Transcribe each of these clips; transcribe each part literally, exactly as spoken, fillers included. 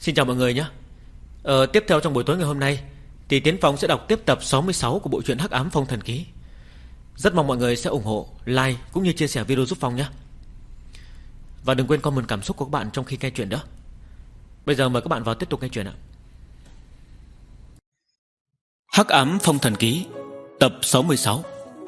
Xin chào mọi người nhé. ờ, Tiếp theo trong buổi tối ngày hôm nay thì Tiến Phong sẽ đọc tiếp tập sáu mươi sáu của bộ truyện Hắc Ám Phong Thần Ký. Rất mong mọi người sẽ ủng hộ, like cũng như chia sẻ video giúp Phong nhé. Và đừng quên comment cảm xúc của các bạn trong khi nghe chuyện đó. Bây giờ mời các bạn vào tiếp tục nghe chuyện ạ. Hắc Ám Phong Thần Ký tập sáu mươi sáu.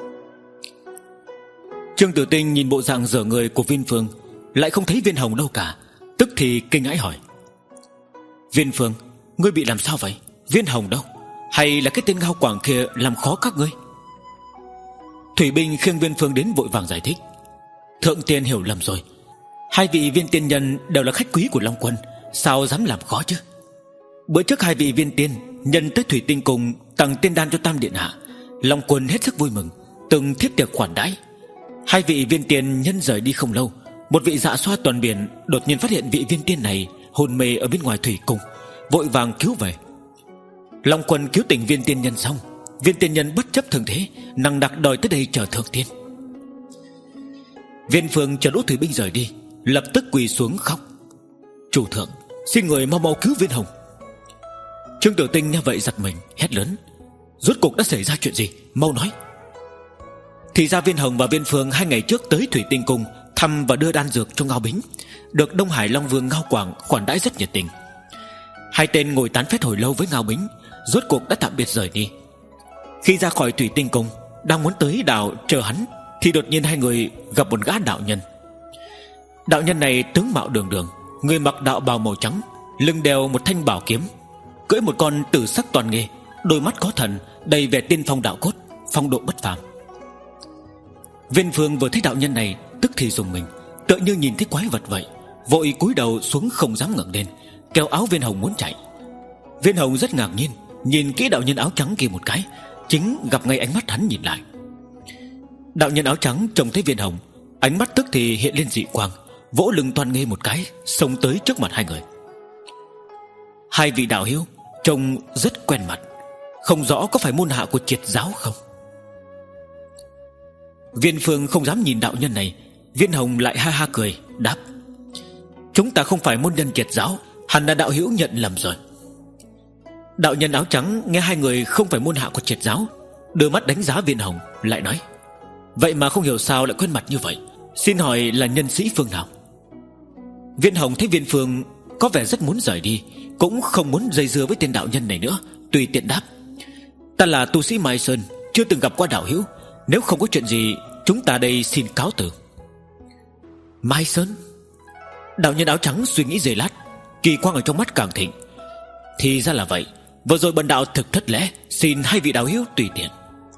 Trương Tử Tinh nhìn bộ dạng dở người của Viên Phương, lại không thấy Viên Hồng đâu cả, tức thì kinh hãi hỏi: Viên Phương, ngươi bị làm sao vậy? Viên Hồng đâu? Hay là cái tên Ngao Quảng kia làm khó các ngươi? Thủy binh khiêng Viên Phương đến vội vàng giải thích: Thượng tiên hiểu lầm rồi, hai vị viên tiên nhân đều là khách quý của Long Quân, sao dám làm khó chứ? Bữa trước hai vị viên tiên nhân tới Thủy Tinh Cung tặng tiên đan cho Tam Điện Hạ, Long Quân hết sức vui mừng, từng thiết tiệc khoản đãi. Hai vị viên tiên nhân rời đi không lâu, một vị dạ xoa toàn biển đột nhiên phát hiện vị viên tiên này hôn mê ở bên ngoài Thủy Cung, vội vàng cứu về. Long Quân cứu tỉnh viên tiên nhân xong, viên tiên nhân bất chấp thường thế, nằng nặc đòi tới đây chờ thượng tiên. Viên Phương chờ đỗ thủy binh rời đi, lập tức quỳ xuống khóc: Chủ thượng, xin người mau mau cứu Viên Hồng. Trương Tử Tinh nghe vậy giật mình, hét lớn: Rốt cuộc đã xảy ra chuyện gì? Mau nói. Thì ra Viên Hồng và Viên Phương hai ngày trước tới Thủy Tinh Cung thăm và đưa đan dược cho Ngao Bính, được Đông Hải Long Vương Ngao Quảng khoản đãi rất nhiệt tình. Hai tên ngồi tán phét hồi lâu với Ngao Bính, rốt cuộc đã tạm biệt rời đi. Khi ra khỏi Thủy Tinh Cung, đang muốn tới đảo chờ hắn, thì đột nhiên hai người gặp một gã đạo nhân. Đạo nhân này tướng mạo đường đường, người mặc đạo bào màu trắng, lưng đeo một thanh bảo kiếm, cưỡi một con tử sắc toàn nghề, đôi mắt có thần, đầy vẻ tiên phong đạo cốt, phong độ bất phàm. Viên Phương vừa thấy đạo nhân này tức thì rùng mình, tựa như nhìn thấy quái vật vậy, vội cúi đầu xuống không dám ngẩng lên, kéo áo Viên Hồng muốn chạy. Viên Hồng rất ngạc nhiên, nhìn kỹ đạo nhân áo trắng kia một cái, chính gặp ngay ánh mắt hắn nhìn lại. Đạo nhân áo trắng trông thấy Viên Hồng, ánh mắt tức thì hiện lên dị quang, vỗ lưng toan nghê một cái, xông tới trước mặt hai người. Hai vị đạo hữu trông rất quen mặt, không rõ có phải môn hạ của Triệt giáo không? Viên Phương không dám nhìn đạo nhân này. Viên Hồng lại ha ha cười đáp: Chúng ta không phải môn nhân Triệt giáo, hẳn là đạo hữu nhận lầm rồi. Đạo nhân áo trắng nghe hai người không phải môn hạ của Triệt giáo, đưa mắt đánh giá Viên Hồng, lại nói: Vậy mà không hiểu sao lại quen mặt như vậy, xin hỏi là nhân sĩ phương nào? Viên Hồng thấy Viên Phương có vẻ rất muốn rời đi, cũng không muốn dây dưa với tên đạo nhân này nữa, tùy tiện đáp: Ta là tu sĩ Mai Sơn, chưa từng gặp qua đạo hữu, nếu không có chuyện gì, chúng ta đây xin cáo từ. Mai Sơn? Đạo nhân áo trắng suy nghĩ giây lát, kỳ quang ở trong mắt càng thịnh. Thì ra là vậy, vừa rồi bần đạo thực thất lễ, xin hai vị đạo hữu tùy tiện.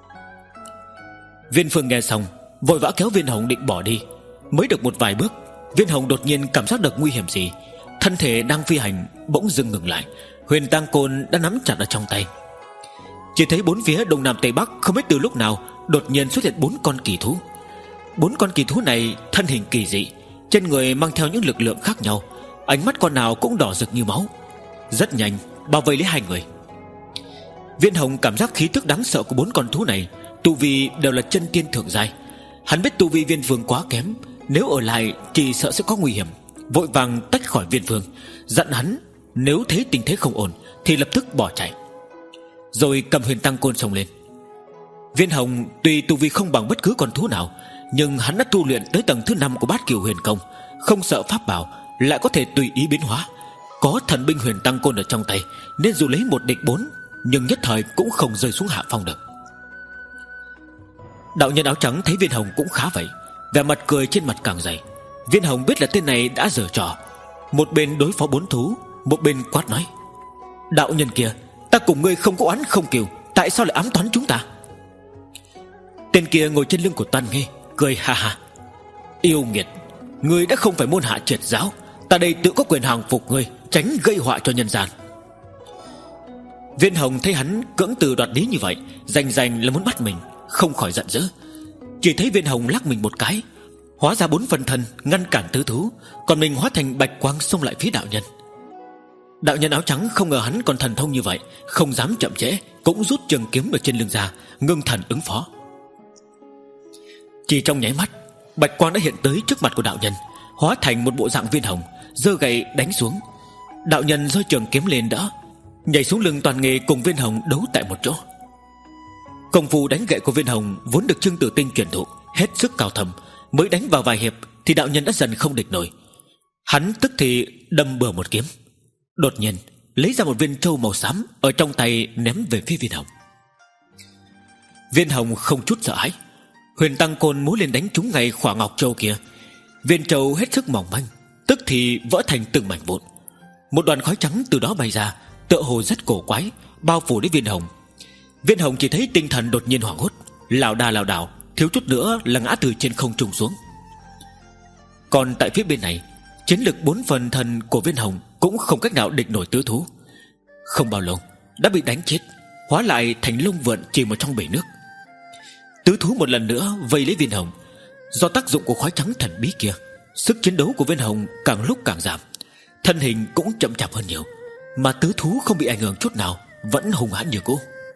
Viên Phương nghe xong, vội vã kéo Viên Hồng định bỏ đi. Mới được một vài bước, Viên Hồng đột nhiên cảm giác được nguy hiểm gì, thân thể đang phi hành bỗng dừng ngừng lại, huyền tang côn đã nắm chặt ở trong tay. Chỉ thấy bốn phía đông nam tây bắc không biết từ lúc nào đột nhiên xuất hiện bốn con kỳ thú. Bốn con kỳ thú này thân hình kỳ dị, trên người mang theo những lực lượng khác nhau, ánh mắt con nào cũng đỏ rực như máu, rất nhanh bao vây lấy hai người. Viên Hồng cảm giác khí tức đáng sợ của bốn con thú này, tu vi đều là chân tiên thượng giai. Hắn biết tu vi Viên Phương quá kém, nếu ở lại chỉ sợ sẽ có nguy hiểm, vội vàng tách khỏi Viên Phương, dặn hắn nếu thấy tình thế không ổn thì lập tức bỏ chạy, rồi cầm huyền tăng côn xông lên. Viên Hồng tuy tu vi không bằng bất cứ con thú nào, nhưng hắn đã tu luyện tới tầng thứ năm của Bát Cửu Huyền Công, không sợ pháp bảo, lại có thể tùy ý biến hóa. Có thần binh huyền tăng côn ở trong tay, nên dù lấy một địch bốn, nhưng nhất thời cũng không rơi xuống hạ phong được. Đạo nhân áo trắng thấy Viên Hồng cũng khá vậy, vẻ mặt cười trên mặt càng dày. Viên Hồng biết là tên này đã giở trò, một bên đối phó bốn thú, một bên quát nói: Đạo nhân kia, ta cùng ngươi không có oán không cừu, tại sao lại ám toán chúng ta? Tên kia ngồi trên lưng của Toan Nghê, cười ha ha: Yêu nghiệt, ngươi đã không phải môn hạ Triệt giáo, ta đây tự có quyền hàng phục ngươi, tránh gây họa cho nhân gian. Viên Hồng thấy hắn cưỡng từ đoạt lý như vậy, rành rành là muốn bắt mình, không khỏi giận dữ. Chỉ thấy Viên Hồng lắc mình một cái, hóa ra bốn phần thân ngăn cản tứ thú, còn mình hóa thành bạch quang xông lại phía đạo nhân. Đạo nhân áo trắng không ngờ hắn còn thần thông như vậy, không dám chậm trễ, cũng rút trường kiếm ở trên lưng ra, ngưng thần ứng phó. Chỉ trong nháy mắt, bạch quang đã hiện tới trước mặt của đạo nhân, hóa thành một bộ dạng Viên Hồng, giơ gậy đánh xuống. Đạo nhân giơ trường kiếm lên đỡ, nhảy xuống lưng Toàn Nghề cùng Viên Hồng đấu tại một chỗ. Công phu đánh gậy của Viên Hồng vốn được Trương Tử Tinh truyền thụ hết sức cao thâm, mới đánh vào vài hiệp thì đạo nhân đã dần không địch nổi. Hắn tức thì đâm bừa một kiếm, đột nhiên lấy ra một viên trâu màu xám ở trong tay ném về phía Viên Hồng. Viên Hồng không chút sợ hãi, huyền tăng côn múa lên đánh trúng ngay khỏa ngọc châu kia. Viên trâu hết sức mỏng manh, tức thì vỡ thành từng mảnh vụn. Một đoàn khói trắng từ đó bay ra, tựa hồ rất cổ quái, bao phủ lấy Viên Hồng. Viên Hồng chỉ thấy tinh thần đột nhiên hoảng hốt, lảo đà lảo đảo, thiếu chút nữa là ngã từ trên không trung xuống. Còn tại phía bên này, chiến lực bốn phần thần của Viên Hồng cũng không cách nào địch nổi tứ thú. Không bao lâu đã bị đánh chết, hóa lại thành lông vượn chìm ở trong bể nước. Tứ thú một lần nữa vây lấy Viên Hồng. Do tác dụng của khói trắng thần bí kia, sức chiến đấu của Viên Hồng càng lúc càng giảm, thân hình cũng chậm chạp hơn nhiều, mà tứ thú không bị ảnh hưởng chút nào, vẫn hung hãn như cũ.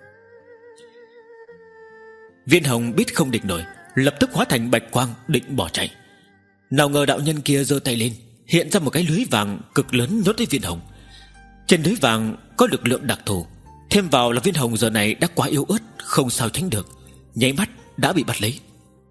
Viên Hồng biết không địch nổi, lập tức hóa thành bạch quang định bỏ chạy. Nào ngờ đạo nhân kia giơ tay lên, hiện ra một cái lưới vàng cực lớn nhốt lấy Viên Hồng. Trên lưới vàng có lực lượng đặc thù, thêm vào là Viên Hồng giờ này đã quá yếu ớt, không sao tránh được, nháy mắt đã bị bắt lấy.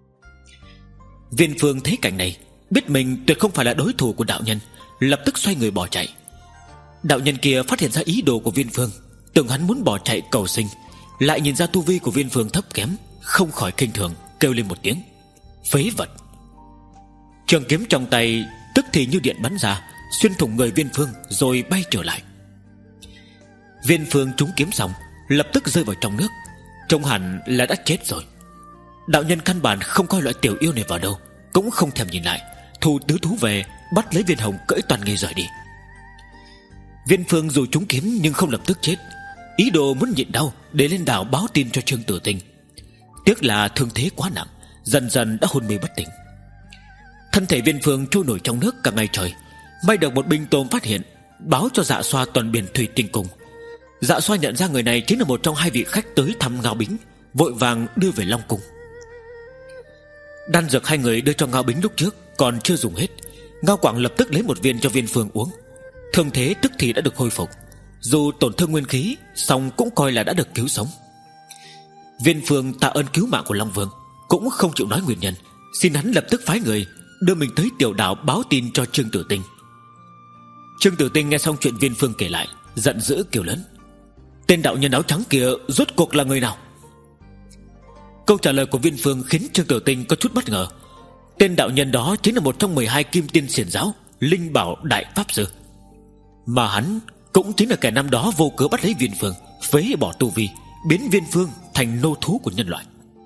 Viên Phương thấy cảnh này, biết mình tuyệt không phải là đối thủ của đạo nhân, lập tức xoay người bỏ chạy. Đạo nhân kia phát hiện ra ý đồ của Viên Phương, tưởng hắn muốn bỏ chạy cầu sinh, lại nhìn ra tu vi của Viên Phương thấp kém, không khỏi kinh thường, kêu lên một tiếng: phế vật! Trường kiếm trong tay tức thì như điện bắn ra, xuyên thủng người Viên Phương rồi bay trở lại. Viên Phương trúng kiếm xong, lập tức rơi vào trong nước, trông hẳn là đã chết rồi. Đạo nhân căn bản không coi loại tiểu yêu này vào đâu, cũng không thèm nhìn lại, thu tứ thú về, bắt lấy Viên Hồng cưỡi Toàn Nghề rời đi. Viên Phương dù trúng kiếm nhưng không lập tức chết, ý đồ muốn nhịn đau để lên đảo báo tin cho Trương Tử Tinh. Tiếc là thương thế quá nặng, dần dần đã hôn mê bất tỉnh. Thân thể Viên Phương trôi nổi trong nước cả ngày trời. May được một binh tôm phát hiện, báo cho Dạ Xoa tuần biển thủy tinh cung. Dạ Xoa nhận ra người này chính là một trong hai vị khách tới thăm Ngao Bính, vội vàng đưa về Long Cung. Đan dược hai người đưa cho Ngao Bính lúc trước còn chưa dùng hết, Ngao Quảng lập tức lấy một viên cho Viên Phương uống. Thương thế tức thì đã được hồi phục, dù tổn thương nguyên khí, song cũng coi là đã được cứu sống. Viên Phương tạ ơn cứu mạng của Long Vương, cũng không chịu nói nguyên nhân, xin hắn lập tức phái người đưa mình tới tiểu đảo báo tin cho Trương Tử Tinh. Trương Tử Tinh nghe xong chuyện Viên Phương kể lại, giận dữ kêu lớn: tên đạo nhân áo trắng kia rốt cuộc là người nào? Câu trả lời của Viên Phương khiến Trương Tử Tinh có chút bất ngờ. Tên đạo nhân đó chính là một trong mười hai kim tiên xiển giáo, Linh Bảo Đại Pháp Sư, mà hắn cũng chính là kẻ năm đó vô cớ bắt lấy Viên Phương, phế bỏ tu vi, biến Viên Phương thành nô thú của nhân loại.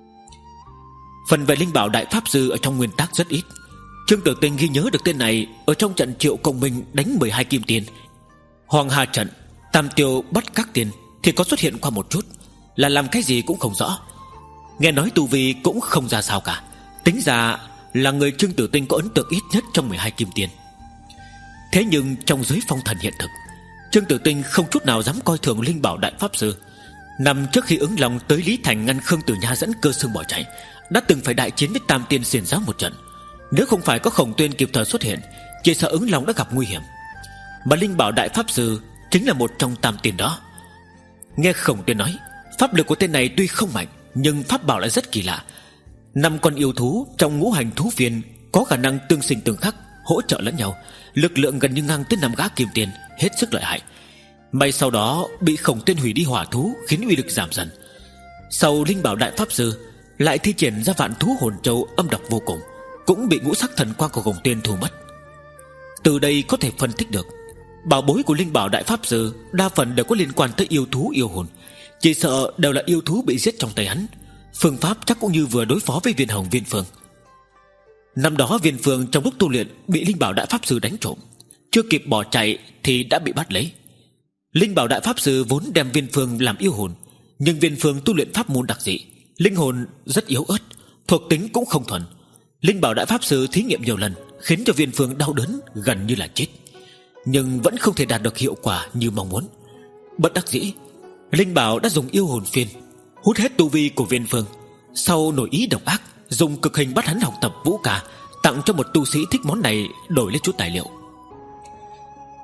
Phần về Linh Bảo Đại Pháp Sư ở trong nguyên tắc rất ít. Trương Tử Tinh ghi nhớ được tên này ở trong trận Triệu Công Minh đánh mười hai kim tiền, Hoàng Hà trận, Tam Tiêu bắt các tiền thì có xuất hiện qua một chút, là làm cái gì cũng không rõ. Nghe nói tu vi cũng không ra sao cả, tính ra là người Trương Tử Tinh có ấn tượng ít nhất trong mười hai kim tiền. Thế nhưng trong giới phong thần hiện thực, Trương Tử Tinh không chút nào dám coi thường Linh Bảo Đại Pháp Sư. Năm trước khi ứng lòng tới Lý Thành ngăn Khương Tử Nha dẫn Cơ Xương bỏ chạy, đã từng phải đại chiến với Tam Tiên xiển giáo một trận. Nếu không phải có Khổng Tuyên kịp thời xuất hiện, chỉ sợ ứng lòng đã gặp nguy hiểm. Mà Linh Bảo Đại Pháp Sư chính là một trong Tam Tiên đó. Nghe Khổng Tuyên nói, pháp lực của tên này tuy không mạnh, nhưng pháp bảo lại rất kỳ lạ. Năm con yêu thú trong ngũ hành thú viên có khả năng tương sinh tương khắc, hỗ trợ lẫn nhau, lực lượng gần như ngang tới năm gã kim tiền, hết sức lợi hại. May sau đó bị Khổng Tuyên hủy đi hỏa thú, khiến uy lực giảm dần. Sau Linh Bảo Đại Pháp Sư lại thi triển ra vạn thú hồn châu âm độc vô cùng, cũng bị ngũ sắc thần quang của Khổng Tuyên thu mất. Từ đây có thể phân tích được, bảo bối của Linh Bảo Đại Pháp Sư đa phần đều có liên quan tới yêu thú yêu hồn, chỉ sợ đều là yêu thú bị giết trong tay hắn. Phương pháp chắc cũng như vừa đối phó với Viên Hồng Viên Phương. Năm đó Viên Phương trong lúc tu luyện bị Linh Bảo Đại Pháp Sư đánh trộm, chưa kịp bỏ chạy thì đã bị bắt lấy. Linh Bảo Đại Pháp Sư vốn đem Viên Phương làm yêu hồn, nhưng Viên Phương tu luyện pháp môn đặc dị, linh hồn rất yếu ớt, thuộc tính cũng không thuần. Linh Bảo Đại Pháp Sư thí nghiệm nhiều lần, khiến cho Viên Phương đau đớn gần như là chết, nhưng vẫn không thể đạt được hiệu quả như mong muốn. Bất đắc dĩ, Linh Bảo đã dùng yêu hồn phiên hút hết tu vi của Viên Phương. Sau nổi ý độc ác, dùng cực hình bắt hắn học tập vũ ca, tặng cho một tu sĩ thích món này đổi lấy chút tài liệu.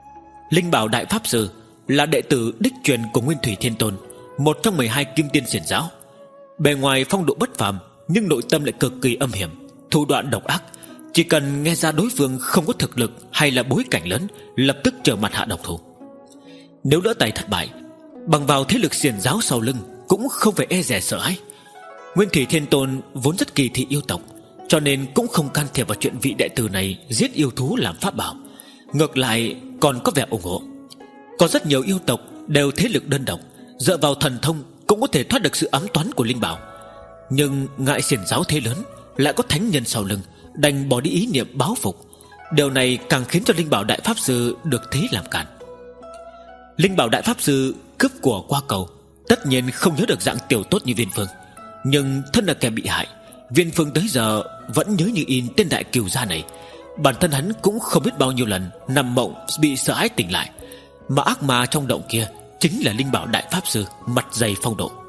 Linh Bảo Đại Pháp Sư là đệ tử đích truyền của Nguyên Thủy Thiên Tôn, một trong mười hai kim tiên xiển giáo. Bề ngoài phong độ bất phàm, nhưng nội tâm lại cực kỳ âm hiểm, thủ đoạn độc ác. Chỉ cần nghe ra đối phương không có thực lực hay là bối cảnh lớn, lập tức trở mặt hạ độc thủ. Nếu lỡ tay thất bại, bằng vào thế lực xiển giáo sau lưng cũng không phải e dè sợ hãi. Nguyên Thủy Thiên Tôn vốn rất kỳ thị yêu tộc, cho nên cũng không can thiệp vào chuyện vị đệ tử này giết yêu thú làm pháp bảo. Ngược lại còn có vẻ ủng hộ. Có rất nhiều yêu tộc đều thế lực đơn độc, dựa vào thần thông cũng có thể thoát được sự ám toán của linh bảo. Nhưng ngại xiển giáo thế lớn, lại có thánh nhân sau lưng, đành bỏ đi ý niệm báo phục. Điều này càng khiến cho Linh Bảo Đại Pháp Sư được thế làm cản. Linh Bảo Đại Pháp Sư cướp của qua cầu, tất nhiên không nhớ được dạng tiểu tốt như Viên Phương. Nhưng thân là kẻ bị hại, Viên Phương tới giờ vẫn nhớ như in tên đại cừu gia này. Bản thân hắn cũng không biết bao nhiêu lần nằm mộng bị sợ hãi tỉnh lại. Mà ác ma trong động kia chính là Linh Bảo Đại Pháp Sư mặt dày phong độ.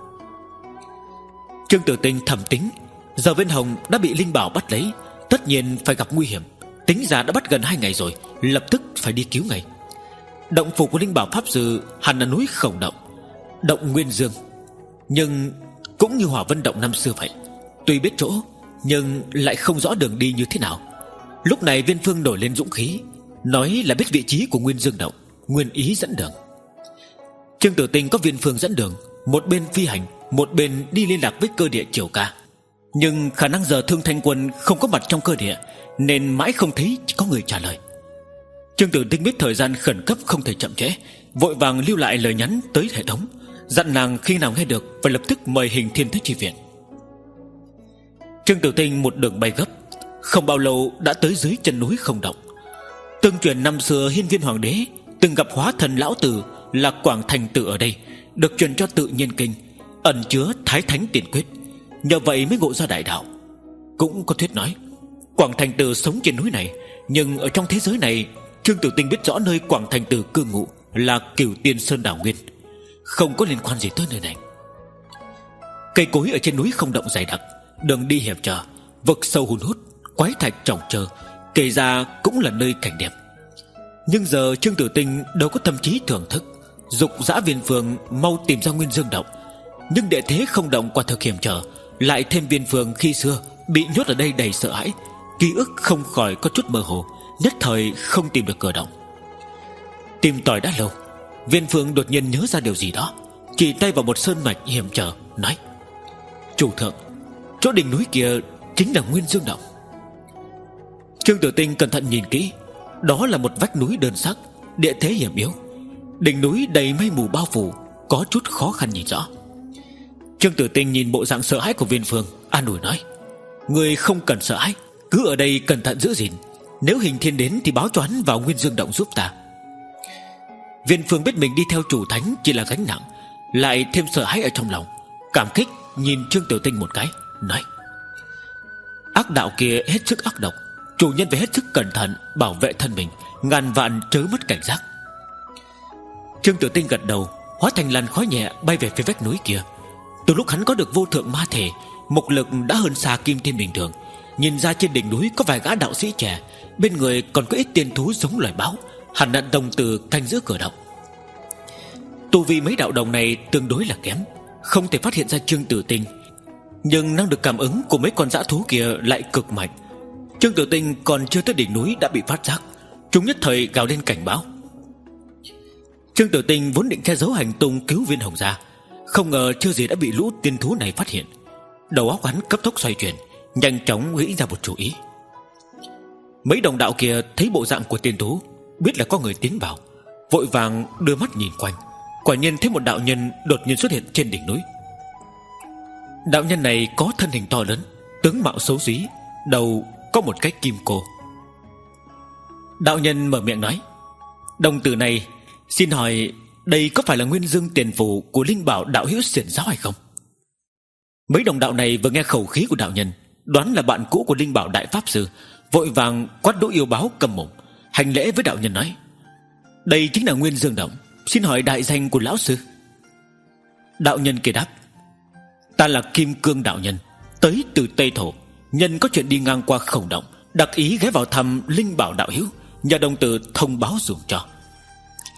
Trương Tử Tinh thầm tính, giờ Viên Hồng đã bị Linh Bảo bắt lấy, tất nhiên phải gặp nguy hiểm. Tính ra đã bắt gần hai ngày rồi, lập tức phải đi cứu ngay. Động phủ của Linh Bảo Pháp Sư hẳn là núi Khổng Động, động Nguyên Dương. Nhưng cũng như Hỏa Vân Động năm xưa vậy, tuy biết chỗ nhưng lại không rõ đường đi như thế nào. Lúc này Viên Phương nổi lên dũng khí, nói là biết vị trí của Nguyên Dương Động, nguyên ý dẫn đường. Trương Tử Tinh có Viên Phương dẫn đường, một bên phi hành, một bên đi liên lạc với cơ địa Triều Ca. Nhưng khả năng giờ Thương Thanh Quân không có mặt trong cơ địa, nên mãi không thấy có người trả lời. Trương Tử Tinh biết thời gian khẩn cấp không thể chậm trễ, vội vàng lưu lại lời nhắn tới hệ thống, dặn nàng khi nào nghe được phải lập tức mời Hình Thiên tới chi viện. Trương Tử Tinh một đường bay gấp, không bao lâu đã tới dưới chân núi Không Động. Tương truyền năm xưa Hiên Viên Hoàng đế từng gặp hóa thần lão tử là Quảng Thành Tử ở đây, được truyền cho Tự Nhiên Kinh, ẩn chứa Thái Thánh Tiền Quyết, nhờ vậy mới ngộ ra đại đạo. Cũng có thuyết nói Quảng Thành Tử sống trên núi này, nhưng ở trong thế giới này Trương Tử Tinh biết rõ nơi Quảng Thành Tử cư ngụ là Cửu Tiên Sơn Đảo Nguyên, không có liên quan gì tới nơi này. Cây cối ở trên núi Không Động dày đặc, đường đi hiểm trở, vực sâu hun hút, quái thạch trồng trơ, kể ra cũng là nơi cảnh đẹp. Nhưng giờ Trương Tử Tinh đâu có tâm trí thưởng thức, dục dã Viên Phương mau tìm ra Nguyên Dương Động. Nhưng địa thế Không Động quả thực hiểm trở, lại thêm Viên Phương khi xưa bị nhốt ở đây đầy sợ hãi, ký ức không khỏi có chút mơ hồ, nhất thời không tìm được cửa động. Tìm tòi đã lâu, Viên Phương đột nhiên nhớ ra điều gì đó, chỉ tay vào một sơn mạch hiểm trở, nói: "Chủ thượng, chỗ đỉnh núi kia chính là Nguyên Dương Động." Trương Tử Tinh cẩn thận nhìn kỹ, đó là một vách núi đơn sắc, địa thế hiểm yếu, đỉnh núi đầy mây mù bao phủ, có chút khó khăn nhìn rõ. Trương Tử Tinh nhìn bộ dạng sợ hãi của Viên Phương, an ủi nói: "Người không cần sợ hãi, cứ ở đây cẩn thận giữ gìn, nếu Hình Thiên đến thì báo cho hắn vào Nguyên Dương Động giúp ta." Viên Phương biết mình đi theo chủ thánh chỉ là gánh nặng, lại thêm sợ hãi ở trong lòng, cảm kích nhìn Trương Tử Tinh một cái, nói: "Ác đạo kia hết sức ác độc, chủ nhân phải hết sức cẩn thận bảo vệ thân mình, ngàn vạn chớ mất cảnh giác." Trương Tử Tinh gật đầu, hóa thành làn khói nhẹ bay về phía vách núi kia. Từ lúc hắn có được vô thượng ma thể, mục lực đã hơn xa kim tiên bình thường. Nhìn ra trên đỉnh núi có vài gã đạo sĩ trẻ, bên người còn có ít tiên thú giống loài báo, hẳn là đồng tử canh giữ cửa động. Tu vi mấy đạo đồng này tương đối là kém, không thể phát hiện ra Trương Tử Tinh, nhưng năng lực cảm ứng của mấy con dã thú kia lại cực mạnh. Trương Tử Tinh còn chưa tới đỉnh núi đã bị phát giác, chúng nhất thời gào lên cảnh báo. Trương Tử Tinh vốn định che giấu hành tung cứu Viên Hồng ra, không ngờ chưa gì đã bị lũ tiên thú này phát hiện. Đầu óc hắn cấp tốc xoay chuyển, nhanh chóng nghĩ ra một chủ ý. Mấy đồng đạo kia thấy bộ dạng của tiên thú, biết là có người tiến vào, vội vàng đưa mắt nhìn quanh. Quả nhiên thấy một đạo nhân đột nhiên xuất hiện trên đỉnh núi. Đạo nhân này có thân hình to lớn, tướng mạo xấu xí, đầu có một cái kim cô. Đạo nhân mở miệng nói: "Đồng tử này, xin hỏi đây có phải là Nguyên Dương tiền phủ của Linh Bảo đạo hữu xiển giáo hay không?" Mấy đồng đạo này vừa nghe khẩu khí của đạo nhân, đoán là bạn cũ của Linh Bảo Đại Pháp Sư, vội vàng quát đỗ yêu báo cầm mồm, hành lễ với đạo nhân nói: "Đây chính là Nguyên Dương Động, xin hỏi đại danh của lão sư?" Đạo nhân kia đáp: "Ta là Kim Cương đạo nhân, tới từ Tây Thổ, nhân có chuyện đi ngang qua Khổng Động, đặc ý ghé vào thăm Linh Bảo đạo hữu, nhờ đồng tử thông báo dùm cho."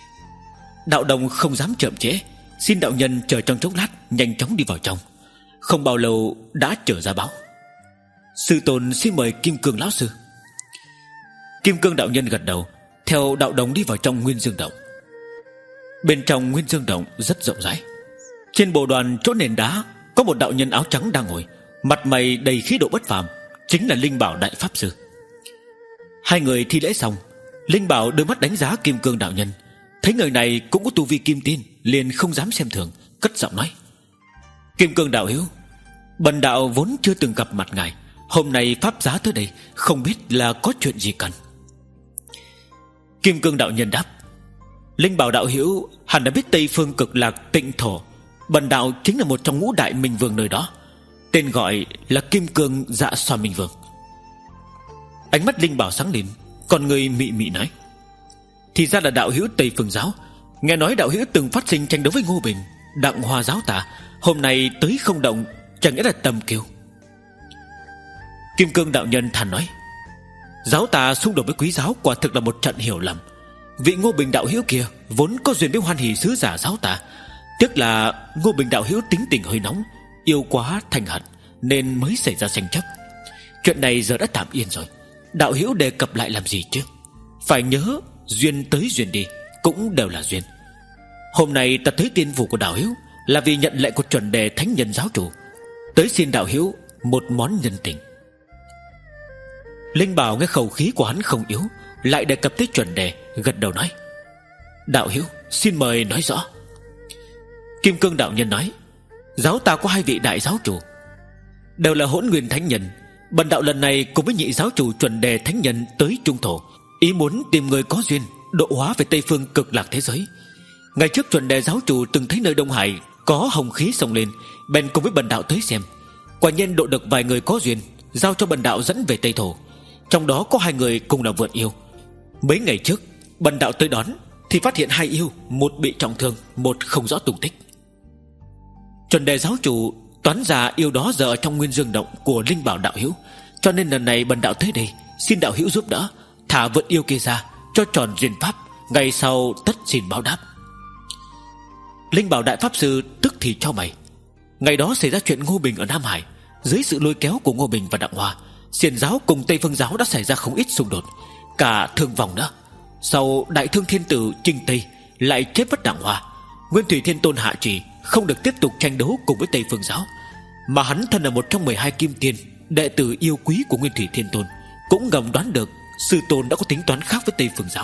Đạo đồng không dám chậm trễ, xin đạo nhân chờ trong chốc lát, nhanh chóng đi vào trong. Không bao lâu đã trở ra báo: sư tôn xin mời Kim Cương lão sư. Kim Cương đạo nhân gật đầu, theo đạo đồng đi vào trong Nguyên Dương động. Bên trong Nguyên Dương động rất rộng rãi. Trên bồ đoàn chỗ nền đá có một đạo nhân áo trắng đang ngồi, mặt mày đầy khí độ bất phàm, chính là Linh Bảo đại pháp sư. Hai người thi lễ xong, Linh Bảo đưa mắt đánh giá Kim Cương đạo nhân, thấy người này cũng có tu vi kim tiên, liền không dám xem thường, cất giọng nói: Kim Cương đạo hữu, bần đạo vốn chưa từng gặp mặt ngài, hôm nay pháp giá tới đây, không biết là có chuyện gì cần. Kim Cương đạo nhân đáp: Linh Bảo đạo hữu hẳn đã biết Tây Phương Cực Lạc Tịnh Thổ, bần đạo chính là một trong ngũ đại minh vương nơi đó, tên gọi là Kim Cương Dạ Xoa Minh Vương. Ánh mắt Linh Bảo sáng lên, còn người mị mị nói: thì ra là đạo hữu Tây Phương giáo. Nghe nói đạo hữu từng phát sinh tranh đấu với Ngô Bình, Đặng Hoa giáo tả, hôm nay tới không động, chẳng nghĩa là tầm kiêu. Kim Cương đạo nhân thản nói: giáo tà xung đột với quý giáo quả thực là một trận hiểu lầm. Vị Ngô Bình đạo hữu kia vốn có duyên với Hoan Hỷ sứ giả giáo tà, tiếc là Ngô Bình đạo hữu tính tình hơi nóng, yêu quá thành hận, nên mới xảy ra tranh chấp. Chuyện này giờ đã tạm yên rồi, đạo hữu đề cập lại làm gì chứ? Phải nhớ duyên tới duyên đi cũng đều là duyên. Hôm nay ta tới tiên phủ của đạo hữu là vì nhận lệ của chuẩn đề thánh nhân giáo chủ, tới xin đạo hữu một món nhân tình. Linh Bảo nghe khẩu khí của hắn không yếu, lại đề cập tới chuẩn đề, gật đầu nói: đạo hữu xin mời nói rõ. Kim Cương đạo nhân nói: giáo ta có hai vị đại giáo chủ, đều là Hỗn Nguyên thánh nhân. Bần đạo lần này cùng với nhị giáo chủ chuẩn đề thánh nhân tới Trung Thổ, ý muốn tìm người có duyên độ hóa về Tây Phương Cực Lạc thế giới. Ngày trước chuẩn đề giáo chủ từng thấy nơi Đông Hải có hồng khí sông lên, bèn cùng với bần đạo tới xem. Quả nhiên độ được vài người có duyên, giao cho bần đạo dẫn về Tây Thổ. Trong đó có hai người cùng là vượn yêu. Mấy ngày trước bần đạo tới đón thì phát hiện hai yêu, một bị trọng thương, một không rõ tung tích. Chuẩn đề giáo chủ toán ra yêu đó giờ ở trong Nguyên Dương động của Linh Bảo đạo hữu, cho nên lần này bần đạo tới đây xin đạo hữu giúp đỡ, thả vượn yêu kia ra cho tròn duyên pháp, ngày sau tất xin báo đáp. Linh Bảo đại pháp sư tức thì cho mày. Ngày đó xảy ra chuyện Ngô Bình ở Nam Hải, dưới sự lôi kéo của Ngô Bình và Đặng Hoa, Xiển giáo cùng Tây Phương giáo đã xảy ra không ít xung đột, cả thương vong nữa. Sau Đại Thương Thiên Tử chinh Tây lại chết mất Đặng Hoa, Nguyên Thủy Thiên Tôn hạ chỉ không được tiếp tục tranh đấu cùng với Tây Phương giáo, mà hắn thân là một trong mười hai kim tiên, đệ tử yêu quý của Nguyên Thủy Thiên Tôn, cũng ngầm đoán được sư tôn đã có tính toán khác với Tây Phương giáo.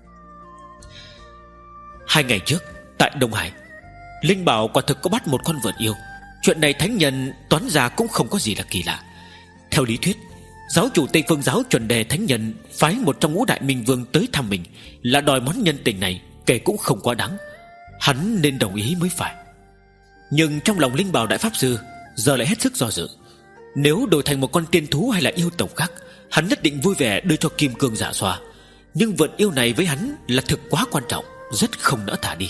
Hai ngày trước tại Đông Hải, Linh Bảo quả thực có bắt một con vượn yêu. Chuyện này thánh nhân toán ra cũng không có gì là kỳ lạ. Theo lý thuyết, giáo chủ Tây Phương giáo chuẩn đề thánh nhân phái một trong ngũ đại minh vương tới thăm mình là đòi món nhân tình này, kể cũng không quá đáng, hắn nên đồng ý mới phải. Nhưng trong lòng Linh Bảo đại pháp sư giờ lại hết sức do dự. Nếu đổi thành một con tiên thú hay là yêu tộc khác, hắn nhất định vui vẻ đưa cho Kim Cương Dạ Xoa. Nhưng vượn yêu này với hắn là thực quá quan trọng, rất không nỡ thả đi.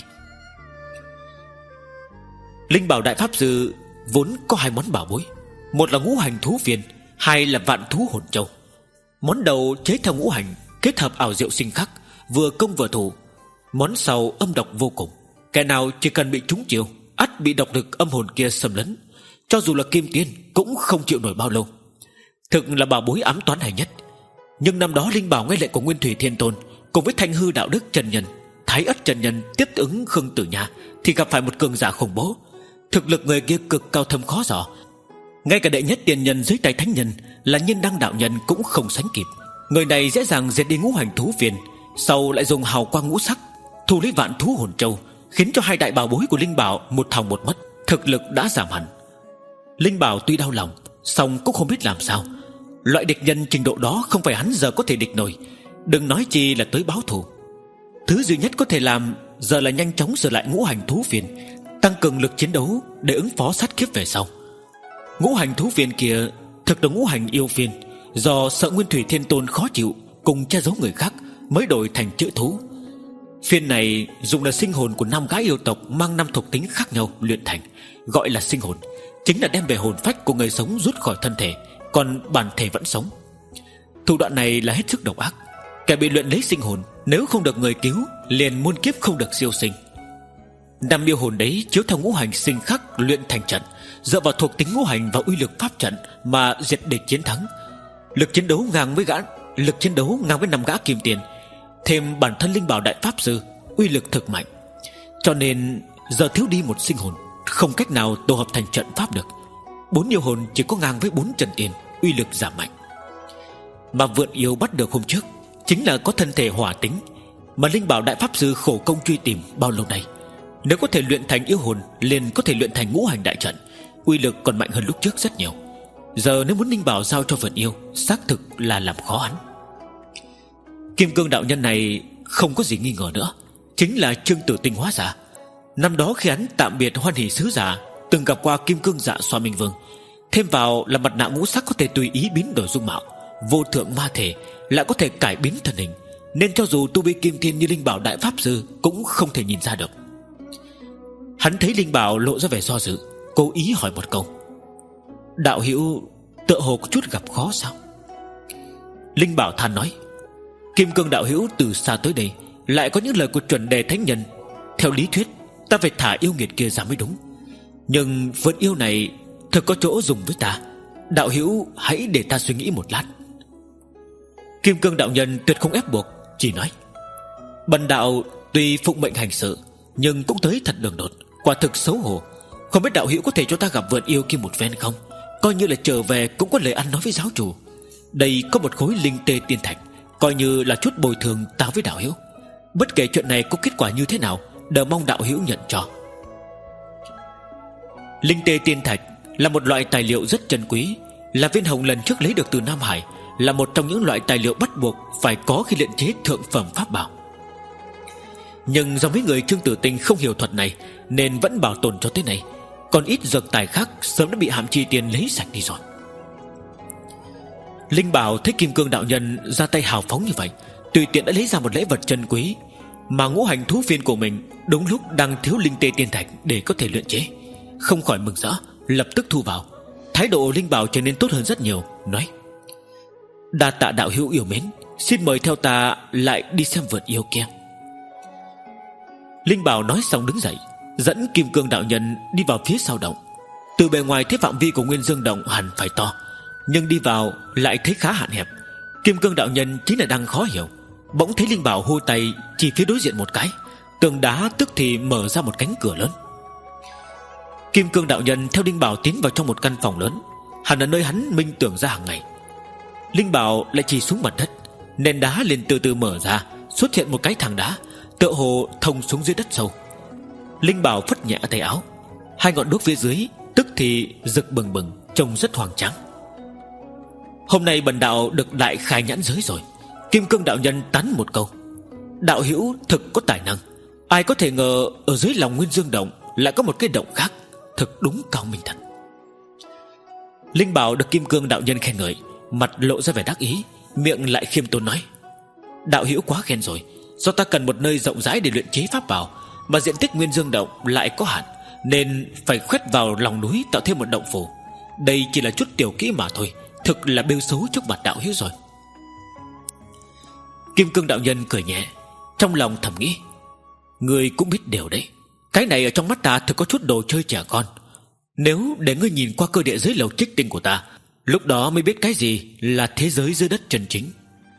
Linh Bảo đại pháp sư vốn có hai món bảo bối, một là ngũ hành thú phiền, hai là vạn thú hồn châu. Món đầu chế theo ngũ hành, kết hợp ảo diệu sinh khắc, vừa công vừa thủ. Món sau âm độc vô cùng, kẻ nào chỉ cần bị trúng chiêu, ắt bị độc lực âm hồn kia xâm lấn, cho dù là kim tiên cũng không chịu nổi bao lâu. Thực là bảo bối ám toán hay nhất. Nhưng năm đó Linh Bảo nghe lệnh của Nguyên Thủy Thiên Tôn cùng với Thanh Hư đạo đức chân nhân, Thái Ất chân nhân tiếp ứng Khương Tử Nha, thì gặp phải một cường giả khủng bố. Thực lực người kia cực cao thâm khó dò, ngay cả đệ nhất tiền nhân dưới tay thánh nhân là Nhân Đăng đạo nhân cũng không sánh kịp. Người này dễ dàng diệt đi ngũ hành thú phiền, sau lại dùng hào quang ngũ sắc thu lấy vạn thú hồn châu, khiến cho hai đại bảo bối của Linh Bảo một thòng một mất, thực lực đã giảm hẳn. Linh Bảo tuy đau lòng, song cũng không biết làm sao. Loại địch nhân trình độ đó không phải hắn giờ có thể địch nổi, đừng nói chi là tới báo thù. Thứ duy nhất có thể làm giờ là nhanh chóng sửa lại ngũ hành thú phiền, tăng cường lực chiến đấu để ứng phó sát kiếp về sau. Ngũ hành thú phiền kia thực là ngũ hành yêu phiền, do sợ Nguyên Thủy Thiên Tôn khó chịu cùng che giấu người khác mới đổi thành chữ thú. Phiên này dùng là sinh hồn của năm gái yêu tộc mang năm thuộc tính khác nhau luyện thành, gọi là sinh hồn, chính là đem về hồn phách của người sống rút khỏi thân thể, còn bản thể vẫn sống. Thủ đoạn này là hết sức độc ác. Kẻ bị luyện lấy sinh hồn nếu không được người cứu, liền muôn kiếp không được siêu sinh. Năm yêu hồn đấy chiếu theo ngũ hành sinh khắc luyện thành trận, dựa vào thuộc tính ngũ hành và uy lực pháp trận mà diệt địch chiến thắng. Lực chiến đấu ngang với gã Lực chiến đấu ngang với năm gã kim tiền, thêm bản thân linh bảo đại pháp sư, uy lực thực mạnh. Cho nên giờ thiếu đi một sinh hồn, không cách nào tổ hợp thành trận pháp được. Bốn yêu hồn chỉ có ngang với bốn trận tiền, uy lực giảm mạnh. Mà vượn yêu bắt được hôm trước chính là có thân thể hỏa tính, mà linh bảo đại pháp sư khổ công truy tìm bao lâu nay. Nếu có thể luyện thành yêu hồn, liền có thể luyện thành ngũ hành đại trận, uy lực còn mạnh hơn lúc trước rất nhiều. Giờ nếu muốn linh bảo giao cho vượn yêu, xác thực là làm khó hắn. Kim cương đạo nhân này không có gì nghi ngờ nữa, chính là Trương Tử Tinh hóa giả. Năm đó khi hắn tạm biệt Hoan Hỷ sứ giả, từng gặp qua kim cương dạ xoa minh vương. Thêm vào là mặt nạ ngũ sắc có thể tùy ý biến đổi dung mạo, vô thượng ma thể lại có thể cải biến thân hình, nên cho dù tu vi kim thiên như linh bảo đại pháp sư cũng không thể nhìn ra được. Hắn thấy linh bảo lộ ra vẻ do dự, cố ý hỏi một câu: đạo hữu tựa hồ có chút gặp khó sao? Linh bảo than nói: Kim cương đạo hữu từ xa tới đây, lại có những lời của chuẩn đề thánh nhân. Theo lý thuyết ta phải thả yêu nghiệt kia ra mới đúng, nhưng vượn yêu này thật có chỗ dùng với ta. Đạo hữu hãy để ta suy nghĩ một lát. Kim cương đạo nhân tuyệt không ép buộc, chỉ nói: bần đạo tuy phụng mệnh hành sự, nhưng cũng tới thật đường đột, quả thực xấu hổ. Không biết đạo hữu có thể cho ta gặp vượn yêu kia một phen không? Coi như là trở về cũng có lời ăn nói với giáo chủ. Đây có một khối linh tê tiên thạch, coi như là chút bồi thường ta với đạo hữu. Bất kể chuyện này có kết quả như thế nào, đều mong đạo hữu nhận cho. Linh tê tiên thạch là một loại tài liệu rất chân quý, là viên hồng lần trước lấy được từ Nam Hải, là một trong những loại tài liệu bắt buộc phải có khi luyện chế thượng phẩm pháp bảo. Nhưng do mấy người Trương Tử Tinh không hiểu thuật này, nên vẫn bảo tồn cho tới nay. Còn ít dược tài khác sớm đã bị Hàm Chi Tiên lấy sạch đi rồi. Linh bảo thấy Kim cương đạo nhân ra tay hào phóng như vậy, tùy tiện đã lấy ra một lễ vật chân quý, mà ngũ hành thú phiên của mình đúng lúc đang thiếu linh tê tiên thạch để có thể luyện chế, không khỏi mừng rỡ, lập tức thu vào. Thái độ linh bảo trở nên tốt hơn rất nhiều, nói: đa tạ đạo hữu yêu mến, xin mời theo ta lại đi xem vượt yêu kia. Linh bảo nói xong đứng dậy, dẫn Kim cương đạo nhân đi vào phía sau động. Từ bề ngoài thấy phạm vi của Nguyên Dương động hẳn phải to, nhưng đi vào lại thấy khá hạn hẹp. Kim cương đạo nhân chính là đang khó hiểu. Bỗng thấy linh bảo hô tay chỉ phía đối diện một cái, tường đá tức thì mở ra một cánh cửa lớn. Kim cương đạo nhân theo linh bảo tiến vào trong một căn phòng lớn, hẳn là nơi hắn minh tưởng ra hàng ngày. Linh bảo lại chỉ xuống mặt đất, nền đá liền từ từ mở ra, xuất hiện một cái thang đá, tựa hồ thông xuống dưới đất sâu. Linh bảo phất nhẹ tay áo, hai ngọn đuốc phía dưới tức thì rực bừng bừng, trông rất hoang tráng. Hôm nay bần đạo được đại khai nhãn giới rồi. Kim cương đạo nhân tán một câu: đạo hữu thực có tài năng. Ai có thể ngờ ở dưới lòng Nguyên Dương động lại có một cái động khác, thực đúng cao minh thật. Linh bảo được Kim cương đạo nhân khen ngợi, mặt lộ ra vẻ đắc ý, miệng lại khiêm tốn nói: đạo hữu quá khen rồi. Do ta cần một nơi rộng rãi để luyện chế pháp bảo, mà diện tích Nguyên Dương động lại có hạn, nên phải khoét vào lòng núi tạo thêm một động phủ. Đây chỉ là chút tiểu kỹ mà thôi, thực là bêu xấu trước mặt đạo hữu rồi. Kim cương đạo nhân cười nhẹ, trong lòng thầm nghĩ: ngươi cũng biết điều đấy, cái này ở trong mắt ta thực có chút đồ chơi trẻ con. Nếu để ngươi nhìn qua cơ địa dưới lầu trích tinh của ta, lúc đó mới biết cái gì là thế giới dưới đất chân chính.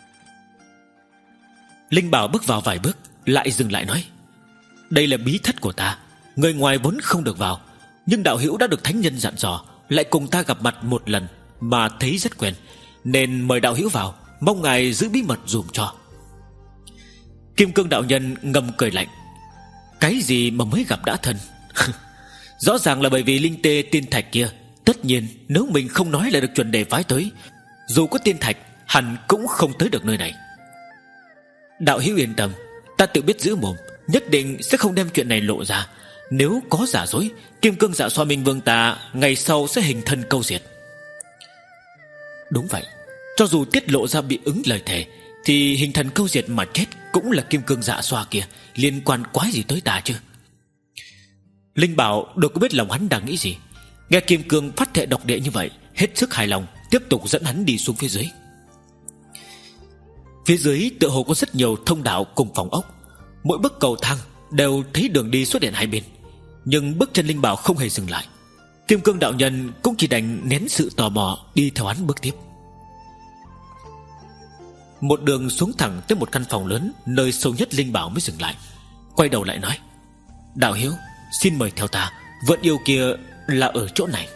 Linh bảo bước vào vài bước, lại dừng lại nói: đây là bí thất của ta, người ngoài vốn không được vào, nhưng đạo hữu đã được thánh nhân dặn dò, lại cùng ta gặp mặt một lần mà thấy rất quen, nên mời đạo hữu vào, mong ngài giữ bí mật dùm cho. Kim cương đạo nhân ngầm cười lạnh: cái gì mà mới gặp đã thân? Rõ ràng là bởi vì linh tê tiên thạch kia. Tất nhiên nếu mình không nói là được chuẩn đề phái tới, dù có tiên thạch hẳn cũng không tới được nơi này. Đạo hữu yên tâm, ta tự biết giữ mồm, nhất định sẽ không đem chuyện này lộ ra. Nếu có giả dối, Kim cương dạ xoa minh vương ta ngày sau sẽ hình thân câu diệt. Đúng vậy, cho dù tiết lộ ra bị ứng lời thề, thì hình thần câu diệt mà chết cũng là Kim cương dạ xoa kia, liên quan quái gì tới ta chứ? Linh bảo đâu có biết lòng hắn đang nghĩ gì, nghe Kim cương phát thệ độc địa như vậy, hết sức hài lòng, tiếp tục dẫn hắn đi xuống phía dưới. Phía dưới tựa hồ có rất nhiều thông đạo cùng phòng ốc, mỗi bức cầu thang đều thấy đường đi xuất hiện hai bên, nhưng bước chân Linh Bảo không hề dừng lại. Kim Cương đạo nhân cũng chỉ đành nén sự tò mò đi theo hắn bước tiếp. Một đường xuống thẳng tới một căn phòng lớn, nơi sâu nhất Linh Bảo mới dừng lại, quay đầu lại nói: Đạo hữu, xin mời theo ta, vượn yêu kia là ở chỗ này.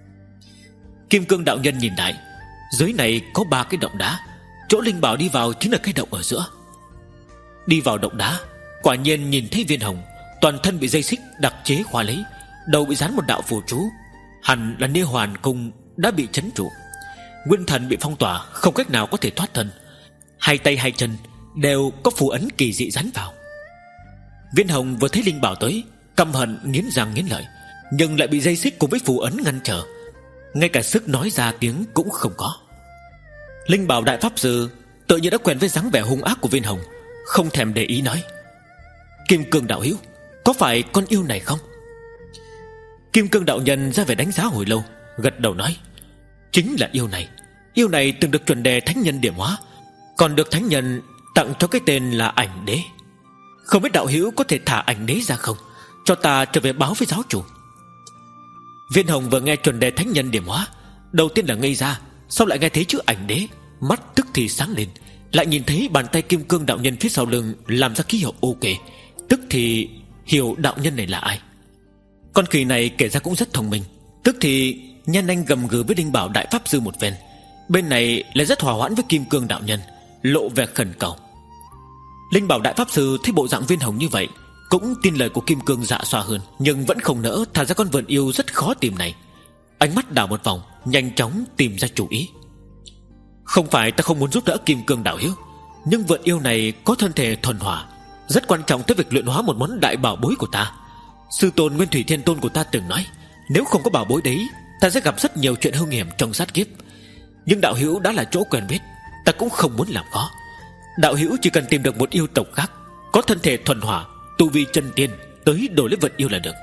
Kim Cương đạo nhân nhìn lại, dưới này có ba cái động đá, chỗ Linh Bảo đi vào chính là cái động ở giữa. Đi vào động đá, quả nhiên nhìn thấy Viên Hồng, toàn thân bị dây xích đặc chế khóa lấy, đầu bị dán một đạo phù chú, hẳn là Niê Hoàn Cung đã bị trấn trụ. Nguyên thần bị phong tỏa, không cách nào có thể thoát thân, hai tay hai chân đều có phù ấn kỳ dị dán vào. Viên Hồng vừa thấy Linh Bảo tới, căm hận nghiến răng nghiến lợi, nhưng lại bị dây xích cùng với phù ấn ngăn trở, ngay cả sức nói ra tiếng cũng không có. Linh Bảo đại pháp sư tự nhiên đã quen với dáng vẻ hung ác của Viên Hồng, không thèm để ý nói: Kim Cương đạo hữu, có phải con yêu này không? Kim Cương đạo nhân ra vẻ đánh giá hồi lâu, gật đầu nói: Chính là yêu này. Yêu này từng được chuẩn đề thánh nhân điểm hóa, còn được thánh nhân tặng cho cái tên là Ảnh Đế. Không biết đạo hữu có thể thả Ảnh Đế ra không, cho ta trở về báo với giáo chủ. Viên Hồng vừa nghe chuẩn đề thánh nhân điểm hóa, đầu tiên là ngây ra, sau lại nghe thấy chữ Ảnh Đế, mắt tức thì sáng lên, lại nhìn thấy bàn tay Kim Cương đạo nhân phía sau lưng làm ra ký hiệu ok, tức thì hiểu đạo nhân này là ai. Con khỉ này kể ra cũng rất thông minh, tức thì nhanh anh gầm gừ với Linh Bảo đại pháp sư một phen, bên này lại rất hòa hoãn với Kim Cương đạo nhân, lộ vẻ khẩn cầu. Linh Bảo đại pháp sư thấy bộ dạng Viên Hồng như vậy, cũng tin lời của Kim Cương dạ xoa hơn, nhưng vẫn không nỡ thả ra con vượn yêu rất khó tìm này. Ánh mắt đảo một vòng, nhanh chóng tìm ra chủ ý. Không phải ta không muốn giúp đỡ Kim Cương đạo hữu, nhưng vượn yêu này có thân thể thuần hỏa, rất quan trọng tới việc luyện hóa một món đại bảo bối của ta. Sư tôn Nguyên Thủy Thiên Tôn của ta từng nói, nếu không có bảo bối đấy, ta sẽ gặp rất nhiều chuyện hung hiểm trong sát kiếp. Nhưng đạo hữu đã là chỗ quen biết, ta cũng không muốn làm khó. Đạo hữu chỉ cần tìm được một yêu tộc khác có thân thể thuần hỏa, tu vi chân tiên, tới đổi lấy vật yêu là được.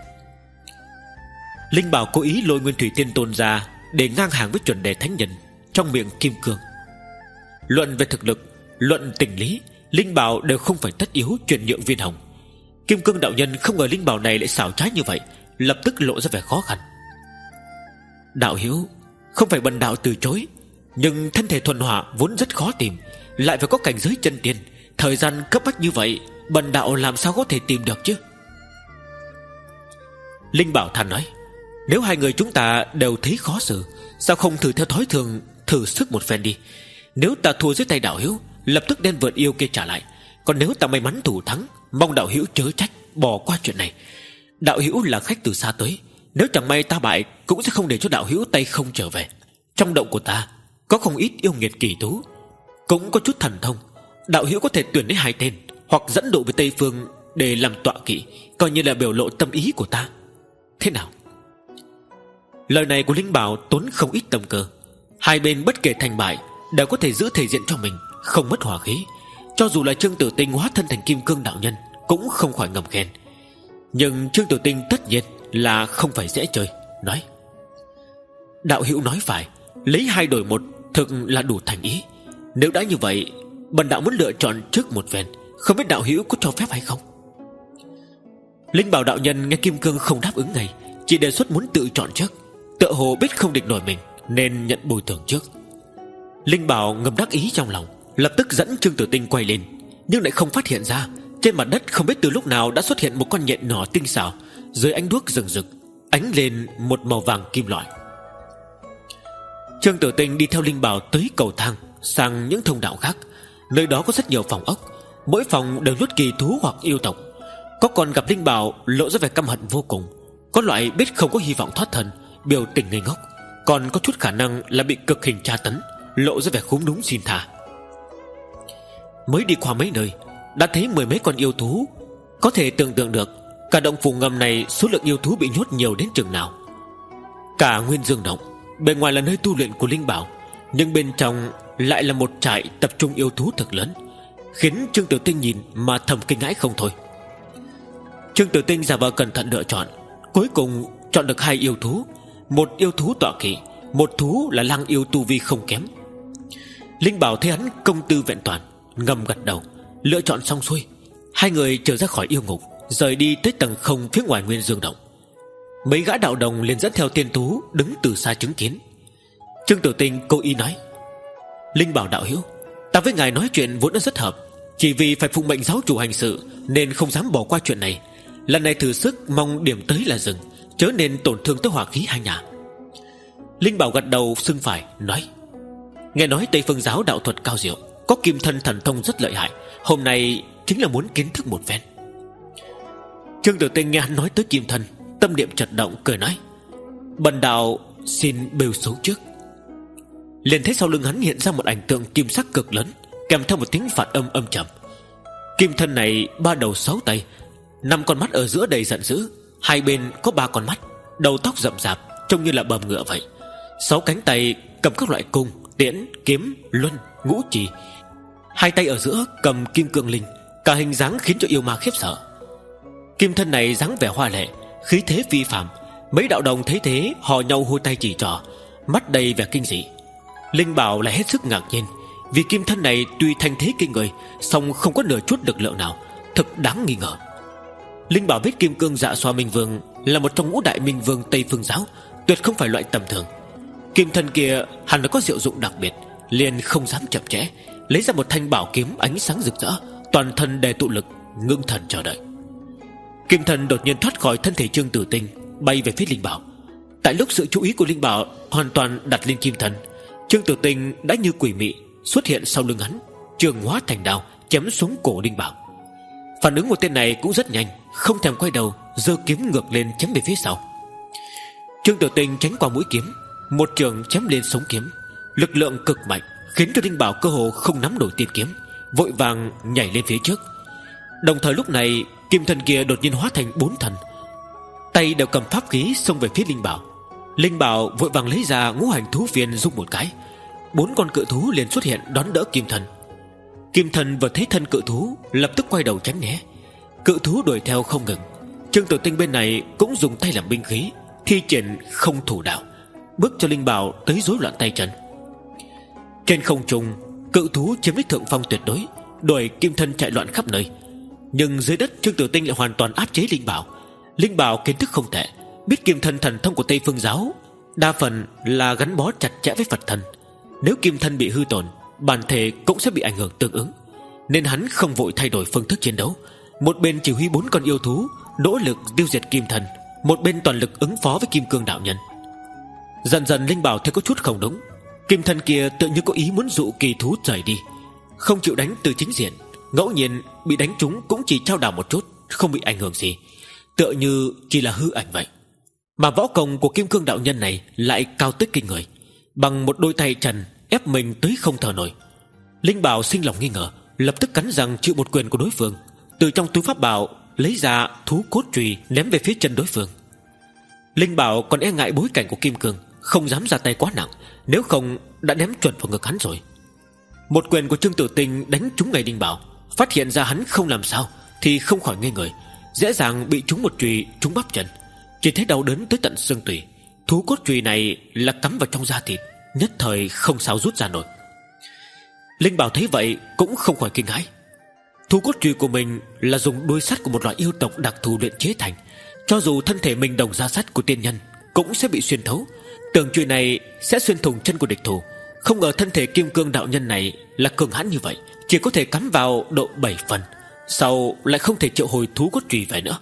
Linh Bảo cố ý lôi Nguyên Thủy Thiên Tôn ra để ngang hàng với chuẩn đề thánh nhân trong miệng Kim Cương. Luận về thực lực, luận tình lý, Linh Bảo đều không phải tất yếu chuyển nhượng Viên Hồng. Kim Cương đạo nhân không ngờ Linh Bảo này lại xảo trái như vậy, lập tức lộ ra vẻ khó khăn. Đạo hữu, không phải bần đạo từ chối, nhưng thân thể thuần hỏa vốn rất khó tìm, lại phải có cảnh giới chân tiên, thời gian cấp bách như vậy, bần đạo làm sao có thể tìm được chứ? Linh Bảo than nói: Nếu hai người chúng ta đều thấy khó xử, sao không thử theo thói thường, thử sức một phen đi. Nếu ta thua dưới tay đạo hữu, lập tức đem vượn yêu kia trả lại. Còn nếu ta may mắn thủ thắng, mong đạo hữu chớ trách, bỏ qua chuyện này. Đạo hữu là khách từ xa tới, nếu chẳng may ta bại, cũng sẽ không để cho đạo hữu tay không trở về. Trong động của ta có không ít yêu nghiệt kỳ thú, cũng có chút thần thông. Đạo hữu có thể tuyển lấy hai tên, hoặc dẫn độ với Tây Phương để làm tọa kỵ, coi như là biểu lộ tâm ý của ta. Thế nào? Lời này của Linh Bảo tốn không ít tâm cơ. Hai bên bất kể thành bại đều có thể giữ thể diện cho mình, không mất hòa khí. Cho dù là Trương Tử Tinh hóa thân thành Kim Cương đạo nhân, cũng không khỏi ngầm khen. Nhưng Trương Tử Tinh tất nhiên là không phải dễ chơi, nói: Đạo hữu nói phải, lấy hai đổi một thực là đủ thành ý. Nếu đã như vậy, bần đạo muốn lựa chọn trước một phen, không biết đạo hữu có cho phép hay không? Linh Bảo đạo nhân nghe Kim Cương không đáp ứng ngay, chỉ đề xuất muốn tự chọn trước, tựa hồ biết không địch nổi mình nên nhận bồi thường trước. Linh Bảo ngầm đắc ý trong lòng, lập tức dẫn Trương Tử Tinh quay lên, nhưng lại không phát hiện ra trên mặt đất không biết từ lúc nào đã xuất hiện một con nhện nhỏ tinh xảo, dưới ánh đuốc rừng rực ánh lên một màu vàng kim loại. Trương Tử Tinh đi theo Linh Bảo tới cầu thang sang những thông đạo khác, nơi đó có rất nhiều phòng ốc, mỗi phòng đều nuốt kỳ thú hoặc yêu tộc. Có con gặp Linh Bảo lộ ra vẻ căm hận vô cùng, có loại biết không có hy vọng thoát thân, biểu tình ngây ngốc, còn có chút khả năng là bị cực hình tra tấn, lộ ra vẻ khúm núm xin tha. Mới đi qua mấy nơi đã thấy mười mấy con yêu thú, có thể tưởng tượng được cả động phủ ngầm này số lượng yêu thú bị nhốt nhiều đến chừng nào. Cả Nguyên Dương động bề ngoài là nơi tu luyện của Linh Bảo, nhưng bên trong lại là một trại tập trung yêu thú thực lớn, khiến Trương Tử Tinh nhìn mà thầm kinh hãi không thôi. Trương Tử Tinh giả vờ cẩn thận lựa chọn, cuối cùng chọn được hai yêu thú, một yêu thú tọa kỵ, một thú là lang yêu tu vi không kém. Linh Bảo thấy hắn công tư vẹn toàn, ngầm gật đầu. Lựa chọn xong xuôi, hai người trở ra khỏi yêu ngục, rời đi tới tầng không phía ngoài Nguyên Dương Động. Mấy gã đạo đồng liền dẫn theo tiên thú đứng từ xa chứng kiến. Trương Tiểu Tinh cố ý nói: Linh Bảo đạo hữu, ta với ngài nói chuyện vốn đã rất hợp, chỉ vì phải phụng mệnh giáo chủ hành sự nên không dám bỏ qua chuyện này. Lần này thử sức, mong điểm tới là dừng, chớ nên tổn thương tới hòa khí hai nhà. Linh Bảo gật đầu xưng phải, nói: Nghe nói Tây Phương giáo đạo thuật cao diệu, có kim thân thần thông rất lợi hại, hôm nay chính là muốn kiến thức một phen. Trương Tiểu Tinh nghe hắn nói tới kim thân, tâm niệm chợt động, cười nói: Bần đạo xin bêu xấu trước. Liền thấy sau lưng hắn hiện ra một ảnh tượng kim sắc cực lớn, kèm theo một tiếng phạt âm âm trầm. Kim thân này ba đầu sáu tay, năm con mắt ở giữa đầy giận dữ, hai bên có ba con mắt, đầu tóc rậm rạp, trông như là bầm ngựa vậy. Sáu cánh tay cầm các loại cung, tiễn, kiếm, luân, ngũ trì. Hai tay ở giữa cầm kim cương linh, cả hình dáng khiến cho yêu ma khiếp sợ. Kim thân này dáng vẻ hoa lệ, khí thế phi phàm. Mấy đạo đồng thấy thế hò nhau hôi tay chỉ trỏ, mắt đầy vẻ kinh dị. Linh Bảo lại hết sức ngạc nhiên, vì kim thân này tuy thanh thế kinh người, song không có nửa chút lực lượng nào, thực đáng nghi ngờ. Linh Bảo biết kim cương dạ xoa minh vương là một trong ngũ đại minh vương Tây Phương giáo, tuyệt không phải loại tầm thường. Kim thân kia hẳn là có diệu dụng đặc biệt, liền không dám chậm trễ, lấy ra một thanh bảo kiếm ánh sáng rực rỡ, toàn thân đề tụ lực, ngưng thần chờ đợi. Kim thân đột nhiên thoát khỏi thân thể Trương Tử Tinh, bay về phía Linh Bảo. Tại lúc sự chú ý của Linh Bảo hoàn toàn đặt lên kim thân, Trương Tử Tinh đã như quỷ mị xuất hiện sau lưng hắn, trường hóa thành đao chém xuống cổ Linh Bảo. Phản ứng của tên này cũng rất nhanh, không thèm quay đầu, giơ kiếm ngược lên chém về phía sau. Trương Tử Tinh tránh qua mũi kiếm, một trường chém lên sống kiếm, lực lượng cực mạnh khiến cho Linh Bảo cơ hồ không nắm nổi tiên kiếm, vội vàng nhảy lên phía trước. Đồng thời lúc này kim thân kia đột nhiên hóa thành bốn thần, tay đều cầm pháp khí xông về phía Linh Bảo. Linh Bảo vội vàng lấy ra ngũ hành thú viên rung một cái, bốn con cự thú liền xuất hiện đón đỡ kim thần. Kim thần vừa thấy thân cự thú lập tức quay đầu tránh né, cự thú đuổi theo không ngừng. Trương Tử Tinh bên này cũng dùng tay làm binh khí, thi triển không thủ đạo, bước cho Linh Bảo tới rối loạn tay chân. Trên không trung, cự thú chiếm lấy thượng phong tuyệt đối, đuổi kim thân chạy loạn khắp nơi. Nhưng dưới đất Trương Tử Tinh lại hoàn toàn áp chế Linh Bảo. Linh Bảo kiến thức không tệ, biết kim thân thần thông của Tây Phương giáo đa phần là gắn bó chặt chẽ với Phật thần. Nếu kim thân bị hư tổn, bản thể cũng sẽ bị ảnh hưởng tương ứng, nên hắn không vội thay đổi phương thức chiến đấu, một bên chỉ huy bốn con yêu thú nỗ lực tiêu diệt kim thần, một bên toàn lực ứng phó với kim cương đạo nhân. Dần dần Linh Bảo thấy có chút không đúng, kim thân kia tự như có ý muốn dụ kỳ thú rời đi, không chịu đánh từ chính diện, ngẫu nhiên bị đánh trúng cũng chỉ trao đảo một chút, không bị ảnh hưởng gì, tựa như chỉ là hư ảnh vậy. Mà võ công của kim cương đạo nhân này lại cao tới kinh người, bằng một đôi tay trần ép mình tới không thở nổi. Linh Bảo sinh lòng nghi ngờ, lập tức cắn răng chịu một quyền của đối phương, từ trong túi pháp bảo lấy ra thú cốt chùy ném về phía chân đối phương. Linh Bảo còn e ngại bối cảnh của kim cương, không dám ra tay quá nặng, nếu không đã ném chuẩn vào ngực hắn rồi. Một quyền của Trương Tử Tinh đánh trúng ngay Linh Bảo, phát hiện ra hắn không làm sao thì không khỏi ngây người, dễ dàng bị trúng một chùy trúng bắp chân, chỉ thấy đau đớn tới tận xương tủy. Thú cốt chùy này là cắm vào trong da thịt, nhất thời không sao rút ra nổi. Linh Bảo thấy vậy cũng không khỏi kinh hãi. Thú cốt chùy của mình là dùng đuôi sắt của một loại yêu tộc đặc thù luyện chế thành, cho dù thân thể mình đồng da sắt của tiên nhân cũng sẽ bị xuyên thấu. Tưởng chùy này sẽ xuyên thủng chân của địch thủ, không ngờ thân thể kim cương đạo nhân này là cường hãn như vậy, chỉ có thể cắm vào độ bảy phần, sau lại không thể triệu hồi thú cốt chùy về nữa.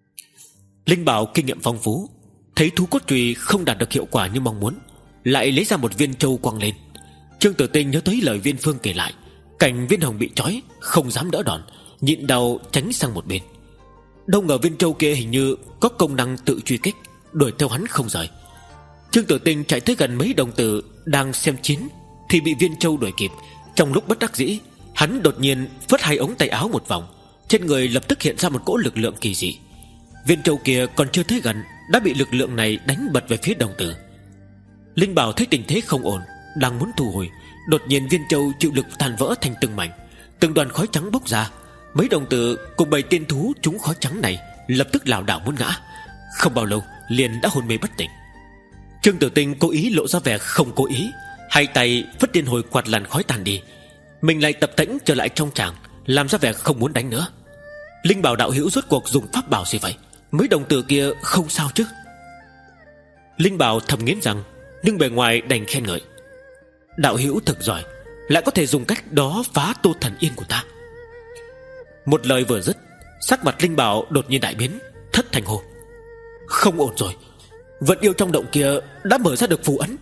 Linh Bảo kinh nghiệm phong phú, thấy thú cốt chùy không đạt được hiệu quả như mong muốn, lại lấy ra một viên châu quăng lên. Trương Tử Tinh nhớ tới lời Viên Phương kể lại, cảnh Viên Hồng bị trói không dám đỡ đòn, nhịn đau tránh sang một bên. Đâu ngờ viên châu kia hình như có công năng tự truy kích, đuổi theo hắn không rời. Trương Tử Tinh chạy tới gần mấy đồng tử đang xem chiến thì bị viên châu đuổi kịp. Trong lúc bất đắc dĩ, hắn đột nhiên phất hai ống tay áo một vòng, trên người lập tức hiện ra một cỗ lực lượng kỳ dị. Viên châu kia còn chưa tới gần đã bị lực lượng này đánh bật về phía đồng tử. Linh Bảo thấy tình thế không ổn, đang muốn thu hồi, đột nhiên viên châu chịu lực tàn vỡ thành từng mảnh, từng đoàn khói trắng bốc ra. Mấy đồng tử cùng bầy tiên thú trúng khói trắng này lập tức lảo đảo muốn ngã, không bao lâu liền đã hôn mê bất tỉnh. Trương Tử Tinh cố ý lộ ra vẻ không cố ý, hai tay phất điên hồi quạt làn khói tàn đi, mình lại tập tễnh trở lại trong tràng, làm ra vẻ không muốn đánh nữa. Linh Bảo đạo hữu rốt cuộc dùng pháp bảo gì vậy? Mấy đồng tử kia không sao chứ? Linh Bảo thầm nghiến rằng, nhưng bề ngoài đành khen ngợi. Đạo hữu thật giỏi, lại có thể dùng cách đó phá Tô Thần Yên của ta. Một lời vừa dứt, sắc mặt Linh Bảo đột nhiên đại biến, thất thành hồ. Không ổn rồi, vận yêu trong động kia đã mở ra được phù ấn.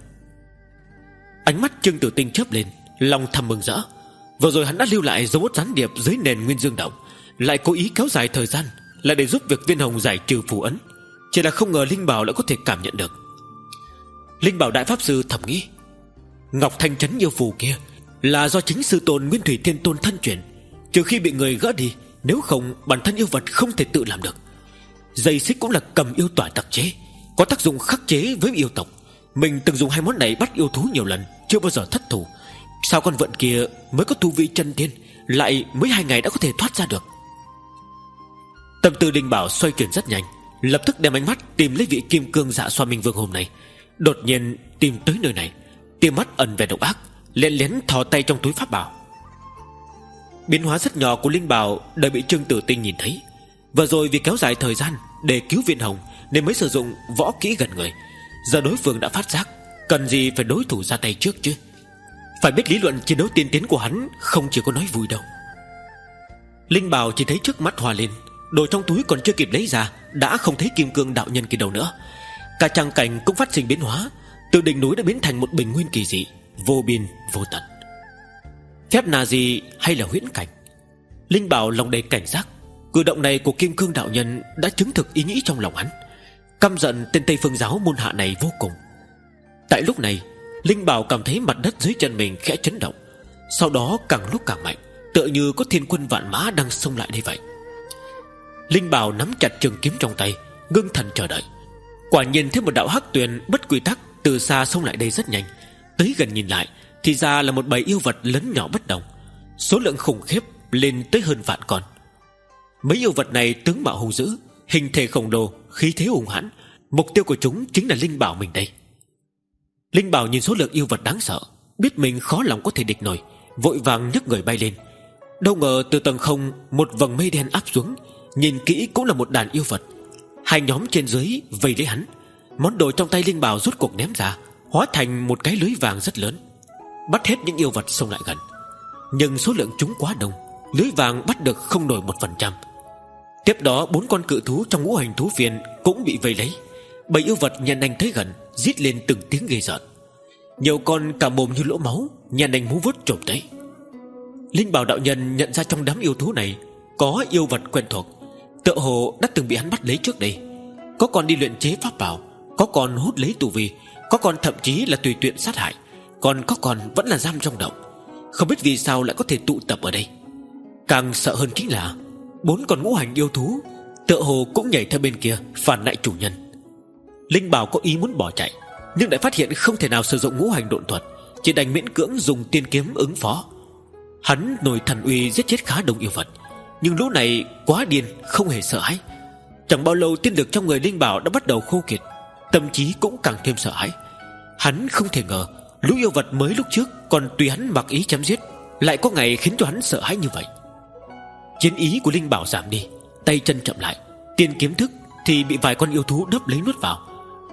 Ánh mắt Trương Tử Tinh chớp lên, lòng thầm mừng rỡ. Vừa rồi hắn đã lưu lại dấu ốt gián điệp dưới nền Nguyên Dương động, lại cố ý kéo dài thời gian, là để giúp việc Viên Hồng giải trừ phù ấn. Chỉ là không ngờ Linh Bảo lại có thể cảm nhận được. Linh Bảo đại pháp sư thầm nghĩ, Ngọc Thanh Trấn yêu phù kia là do chính sư tôn Nguyên Thủy Thiên Tôn thân truyền, trừ khi bị người gỡ đi, nếu không bản thân yêu vật không thể tự làm được. Dây xích cũng là cầm yêu tỏa đặc chế, có tác dụng khắc chế với yêu tộc. Mình từng dùng hai món này bắt yêu thú nhiều lần, chưa bao giờ thất thủ. Sao con vận kia mới có tu vi chân tiên, lại mới hai ngày đã có thể thoát ra được? Tâm tư Linh Bảo xoay chuyển rất nhanh, lập tức đem ánh mắt tìm lấy vị Kim Cương Dạ Xoa Minh Vương hôm nay. Đột nhiên tìm tới nơi này, tia mắt ẩn về độc ác, lén lén thò tay trong túi pháp bảo. Biến hóa rất nhỏ của Linh Bảo đã bị Trương Tử Tinh nhìn thấy. Vừa rồi vì kéo dài thời gian để cứu Viên Hồng nên mới sử dụng võ kỹ gần người. Giờ đối phương đã phát giác, cần gì phải đối thủ ra tay trước chứ? Phải biết lý luận chiến đấu tiên tiến của hắn không chỉ có nói vui đâu. Linh Bảo chỉ thấy trước mắt hòa lên, đồ trong túi còn chưa kịp lấy ra đã không thấy Kim Cương đạo nhân kia đâu nữa. Cả trang cảnh cũng phát sinh biến hóa, từ đỉnh núi đã biến thành một bình nguyên kỳ dị, vô biên vô tận. Phép nà gì hay là huyễn cảnh? Linh Bảo lòng đầy cảnh giác. Cử động này của Kim Cương đạo nhân đã chứng thực ý nghĩ trong lòng hắn. Căm giận tên Tây Phương giáo môn hạ này vô cùng. Tại lúc này, Linh Bảo cảm thấy mặt đất dưới chân mình khẽ chấn động, sau đó càng lúc càng mạnh, tựa như có thiên quân vạn mã đang xông lại đây vậy. Linh Bảo nắm chặt trường kiếm trong tay, ngưng thần chờ đợi. Quả nhiên thấy một đạo hắc tuyền bất quy tắc từ xa xông lại đây rất nhanh. Tới gần nhìn lại, thì ra là một bầy yêu vật lớn nhỏ bất đồng, số lượng khủng khiếp lên tới hơn vạn con. Mấy yêu vật này tướng mạo hung dữ, hình thể khổng lồ, khí thế hùng hãn. Mục tiêu của chúng chính là Linh Bảo mình đây. Linh Bảo nhìn số lượng yêu vật đáng sợ, biết mình khó lòng có thể địch nổi, vội vàng nhấc người bay lên. Đâu ngờ từ tầng không một vầng mây đen áp xuống, nhìn kỹ cũng là một đàn yêu vật. Hai nhóm trên dưới vây lấy hắn. Món đồ trong tay Linh Bảo rút cuộc ném ra, hóa thành một cái lưới vàng rất lớn, bắt hết những yêu vật xông lại gần. Nhưng số lượng chúng quá đông, lưới vàng bắt được không nổi một phần trăm. Tiếp đó bốn con cự thú trong ngũ hành thú phiền cũng bị vây lấy. Bầy yêu vật nhăn nhanh tới gần, rít lên từng tiếng ghê rợn. Nhiều con cả mồm như lỗ máu, nhăn nhanh múa vuốt chộp tới. Linh Bảo đạo nhân nhận ra trong đám yêu thú này có yêu vật quen thuộc, tựa hồ đã từng bị hắn bắt lấy trước đây. Có con đi luyện chế pháp bảo, có con hút lấy tu vi, có con thậm chí là tùy tiện sát hại, còn có con vẫn là giam trong động. Không biết vì sao lại có thể tụ tập ở đây. Càng sợ hơn chính là bốn con ngũ hành yêu thú tựa hồ cũng nhảy theo bên kia phản lại chủ nhân. Linh Bảo có ý muốn bỏ chạy, nhưng lại phát hiện không thể nào sử dụng ngũ hành độn thuật, chỉ đành miễn cưỡng dùng tiên kiếm ứng phó. Hắn nổi thần uy giết chết khá đông yêu vật, nhưng lũ này quá điên, không hề sợ hãi. Chẳng bao lâu tiên lực trong người Linh Bảo đã bắt đầu khô kiệt, tâm trí cũng càng thêm sợ hãi. Hắn không thể ngờ lũ yêu vật mới lúc trước còn tùy hắn mặc ý chém giết, lại có ngày khiến cho hắn sợ hãi như vậy. Chiến ý của Linh Bảo giảm đi, tay chân chậm lại, tiên kiếm thức thì bị vài con yêu thú đớp lấy nuốt vào.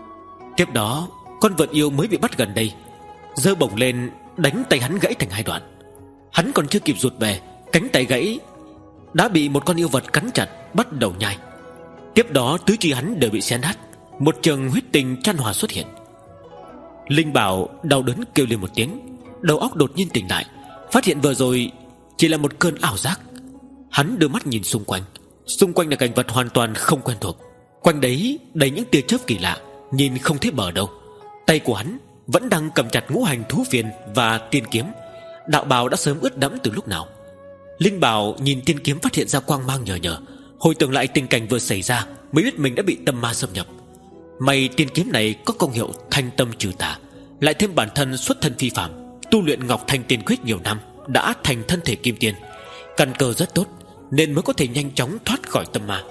Tiếp đó con vật yêu mới bị bắt gần đây giơ bổng lên đánh tay hắn gãy thành hai đoạn. Hắn còn chưa kịp rụt về, cánh tay gãy đã bị một con yêu vật cắn chặt, bắt đầu nhai. Tiếp đó tứ chi hắn đều bị xé nát, một trường huyết tình chan hòa xuất hiện. Linh Bảo đau đớn kêu lên một tiếng, đầu óc đột nhiên tỉnh lại, phát hiện vừa rồi chỉ là một cơn ảo giác. Hắn đưa mắt nhìn xung quanh, xung quanh là cảnh vật hoàn toàn không quen thuộc, quanh đấy đầy những tia chớp kỳ lạ, nhìn không thấy bờ đâu. Tay của hắn vẫn đang cầm chặt ngũ hành thú phiền và tiên kiếm, đạo bào đã sớm ướt đẫm từ lúc nào. Linh Bảo nhìn tiên kiếm phát hiện ra quang mang nhờ nhờ, hồi tưởng lại tình cảnh vừa xảy ra mới biết mình đã bị tâm ma xâm nhập. May tiên kiếm này có công hiệu thanh tâm trừ tà, lại thêm bản thân xuất thân phi phàm, tu luyện Ngọc Thanh Tiên Quyết nhiều năm, đã thành thân thể kim tiên, căn cơ rất tốt, nên mới có thể nhanh chóng thoát khỏi tâm ma.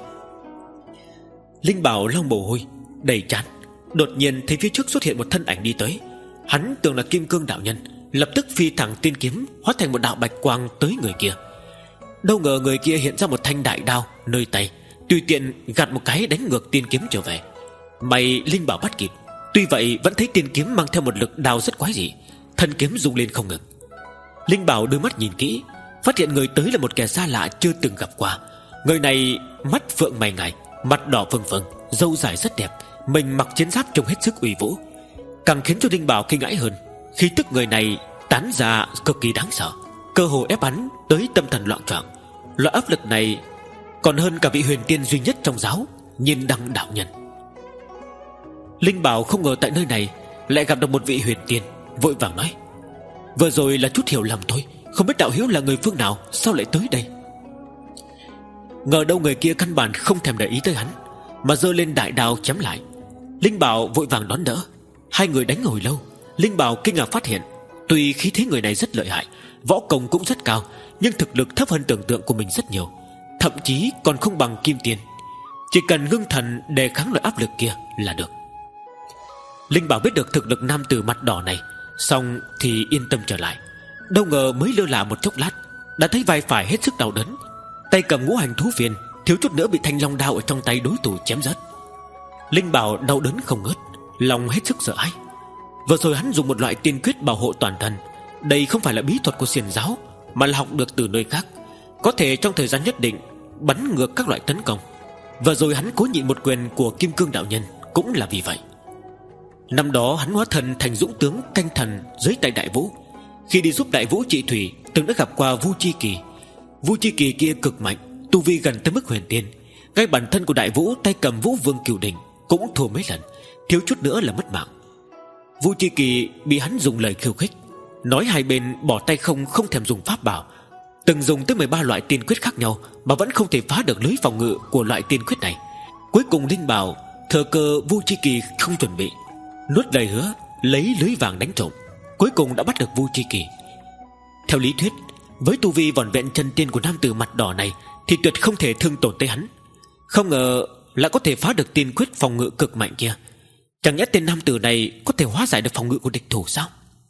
Linh Bảo lau mồ hôi đầy trán, đột nhiên thấy phía trước xuất hiện một thân ảnh đi tới. Hắn tưởng là Kim Cương đạo nhân, lập tức phi thẳng tiên kiếm hóa thành một đạo bạch quang tới người kia. Đâu ngờ người kia hiện ra một thanh đại đao nơi tay, tùy tiện gạt một cái đánh ngược tiên kiếm trở về. May Linh Bảo bắt kịp. Tuy vậy vẫn thấy tiên kiếm mang theo một lực đào rất quái dị, thân kiếm rung lên không ngừng. Linh Bảo đưa mắt nhìn kỹ, phát hiện người tới là một kẻ xa lạ chưa từng gặp qua. Người này mắt phượng mày ngài, mặt đỏ phừng phừng, râu dài rất đẹp, mình mặc chiến giáp trông hết sức uy vũ. Càng khiến cho Linh Bảo kinh hãi hơn, khí tức người này tán ra cực kỳ đáng sợ, cơ hồ ép hắn tới tâm thần loạn choạng. Loại áp lực này còn hơn cả vị huyền tiên duy nhất trong giáo, Nhiên Đăng đạo nhân. Linh Bảo không ngờ tại nơi này lại gặp được một vị huyền tiên, vội vàng nói: vừa rồi là chút hiểu lầm thôi, không biết đạo hữu là người phương nào, sao lại tới đây? Ngờ đâu người kia căn bản không thèm để ý tới hắn, mà giơ lên đại đao chém lại. Linh Bảo vội vàng đón đỡ. Hai người đánh hồi lâu. Linh Bảo kinh ngạc phát hiện, tuy khí thế người này rất lợi hại, võ công cũng rất cao, nhưng thực lực thấp hơn tưởng tượng của mình rất nhiều, thậm chí còn không bằng kim tiên. Chỉ cần ngưng thần đề kháng loại áp lực kia là được. Linh Bảo biết được thực lực nam tử mặt đỏ này, xong thì yên tâm trở lại. Đâu ngờ mới lơ là một chốc lát, đã thấy vai phải hết sức đau đớn, tay cầm ngũ hành thú phiên thiếu chút nữa bị thanh long đao ở trong tay đối thủ chém rớt. Linh Bảo đau đớn không ngớt, lòng hết sức sợ hãi. Vừa rồi hắn dùng một loại tiên quyết bảo hộ toàn thân. Đây không phải là bí thuật của xiển giáo, mà là học được từ nơi khác, có thể trong thời gian nhất định bắn ngược các loại tấn công. Vừa rồi hắn cố nhịn một quyền của Kim Cương đạo nhân cũng là vì vậy. Năm đó hắn hóa thân thành dũng tướng canh thần dưới tay Đại Vũ. Khi đi giúp Đại Vũ trị thủy, từng đã gặp qua Vu Chi Kỳ. Vu Chi Kỳ kia cực mạnh, tu vi gần tới mức huyền tiên. Ngay bản thân của Đại Vũ tay cầm Vũ Vương Cửu Đỉnh cũng thua mấy lần, thiếu chút nữa là mất mạng. Vu Chi Kỳ bị hắn dùng lời khiêu khích, nói hai bên bỏ tay không, không thèm dùng pháp bảo, từng dùng tới mười ba loại tiên quyết khác nhau mà vẫn không thể phá được lưới phòng ngự của loại tiên quyết này. Cuối cùng Linh Bảo thừa cơ Vu Chi Kỳ không chuẩn bị, nuốt lời hứa lấy lưới vàng đánh trộm, cuối cùng đã bắt được Vu Chi Kỳ. Theo lý thuyết, với tu vi vỏn vẹn chân tiên của nam tử mặt đỏ này thì tuyệt không thể thương tổn tới hắn. Không ngờ lại có thể phá được tiên quyết phòng ngự cực mạnh kia. Chẳng nhẽ tên nam tử này có thể hóa giải được phòng ngự của địch thủ sao?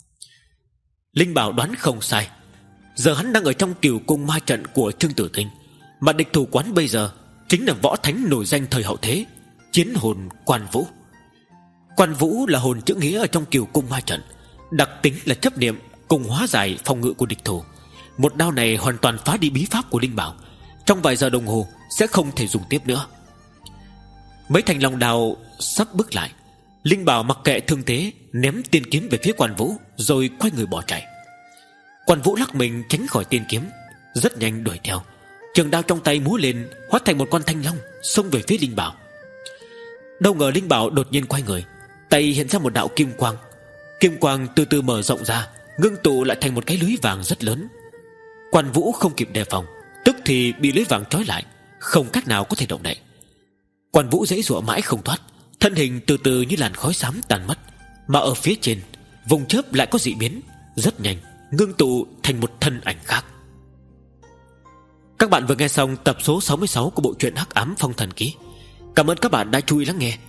Linh Bảo đoán không sai. Giờ hắn đang ở trong Cửu Cung ma trận của Trương Tử Tinh, mà địch thủ quán bây giờ chính là võ thánh nổi danh thời hậu thế, Chiến hồn Quan Vũ. Quan Vũ là hồn chữ nghĩa ở trong Cửu Cung ma trận, đặc tính là chấp niệm cùng hóa giải phòng ngự của địch thủ. Một đao này hoàn toàn phá đi bí pháp của Linh Bảo, trong vài giờ đồng hồ sẽ không thể dùng tiếp nữa. Mấy thanh long đao sắp bước lại, Linh Bảo mặc kệ thương thế, ném tiên kiếm về phía Quan Vũ, rồi quay người bỏ chạy. Quan Vũ lắc mình tránh khỏi tiên kiếm, rất nhanh đuổi theo. Trường đao trong tay múa lên, hóa thành một con thanh long xông về phía Linh Bảo. Đâu ngờ Linh Bảo đột nhiên quay người, tay hiện ra một đạo kim quang. Kim quang từ từ mở rộng ra, ngưng tụ lại thành một cái lưới vàng rất lớn. Quan Vũ không kịp đề phòng, tức thì bị lưới vàng trói lại, không cách nào có thể động đậy. Quan Vũ giãy giụa mãi không thoát, thân hình từ từ như làn khói xám tàn mất. Mà ở phía trên, vùng chớp lại có dị biến, rất nhanh ngưng tụ thành một thân ảnh khác. Các bạn vừa nghe xong tập số sáu mươi sáu của bộ truyện Hắc Ám Phong Thần Ký. Cảm ơn các bạn đã chú ý lắng nghe.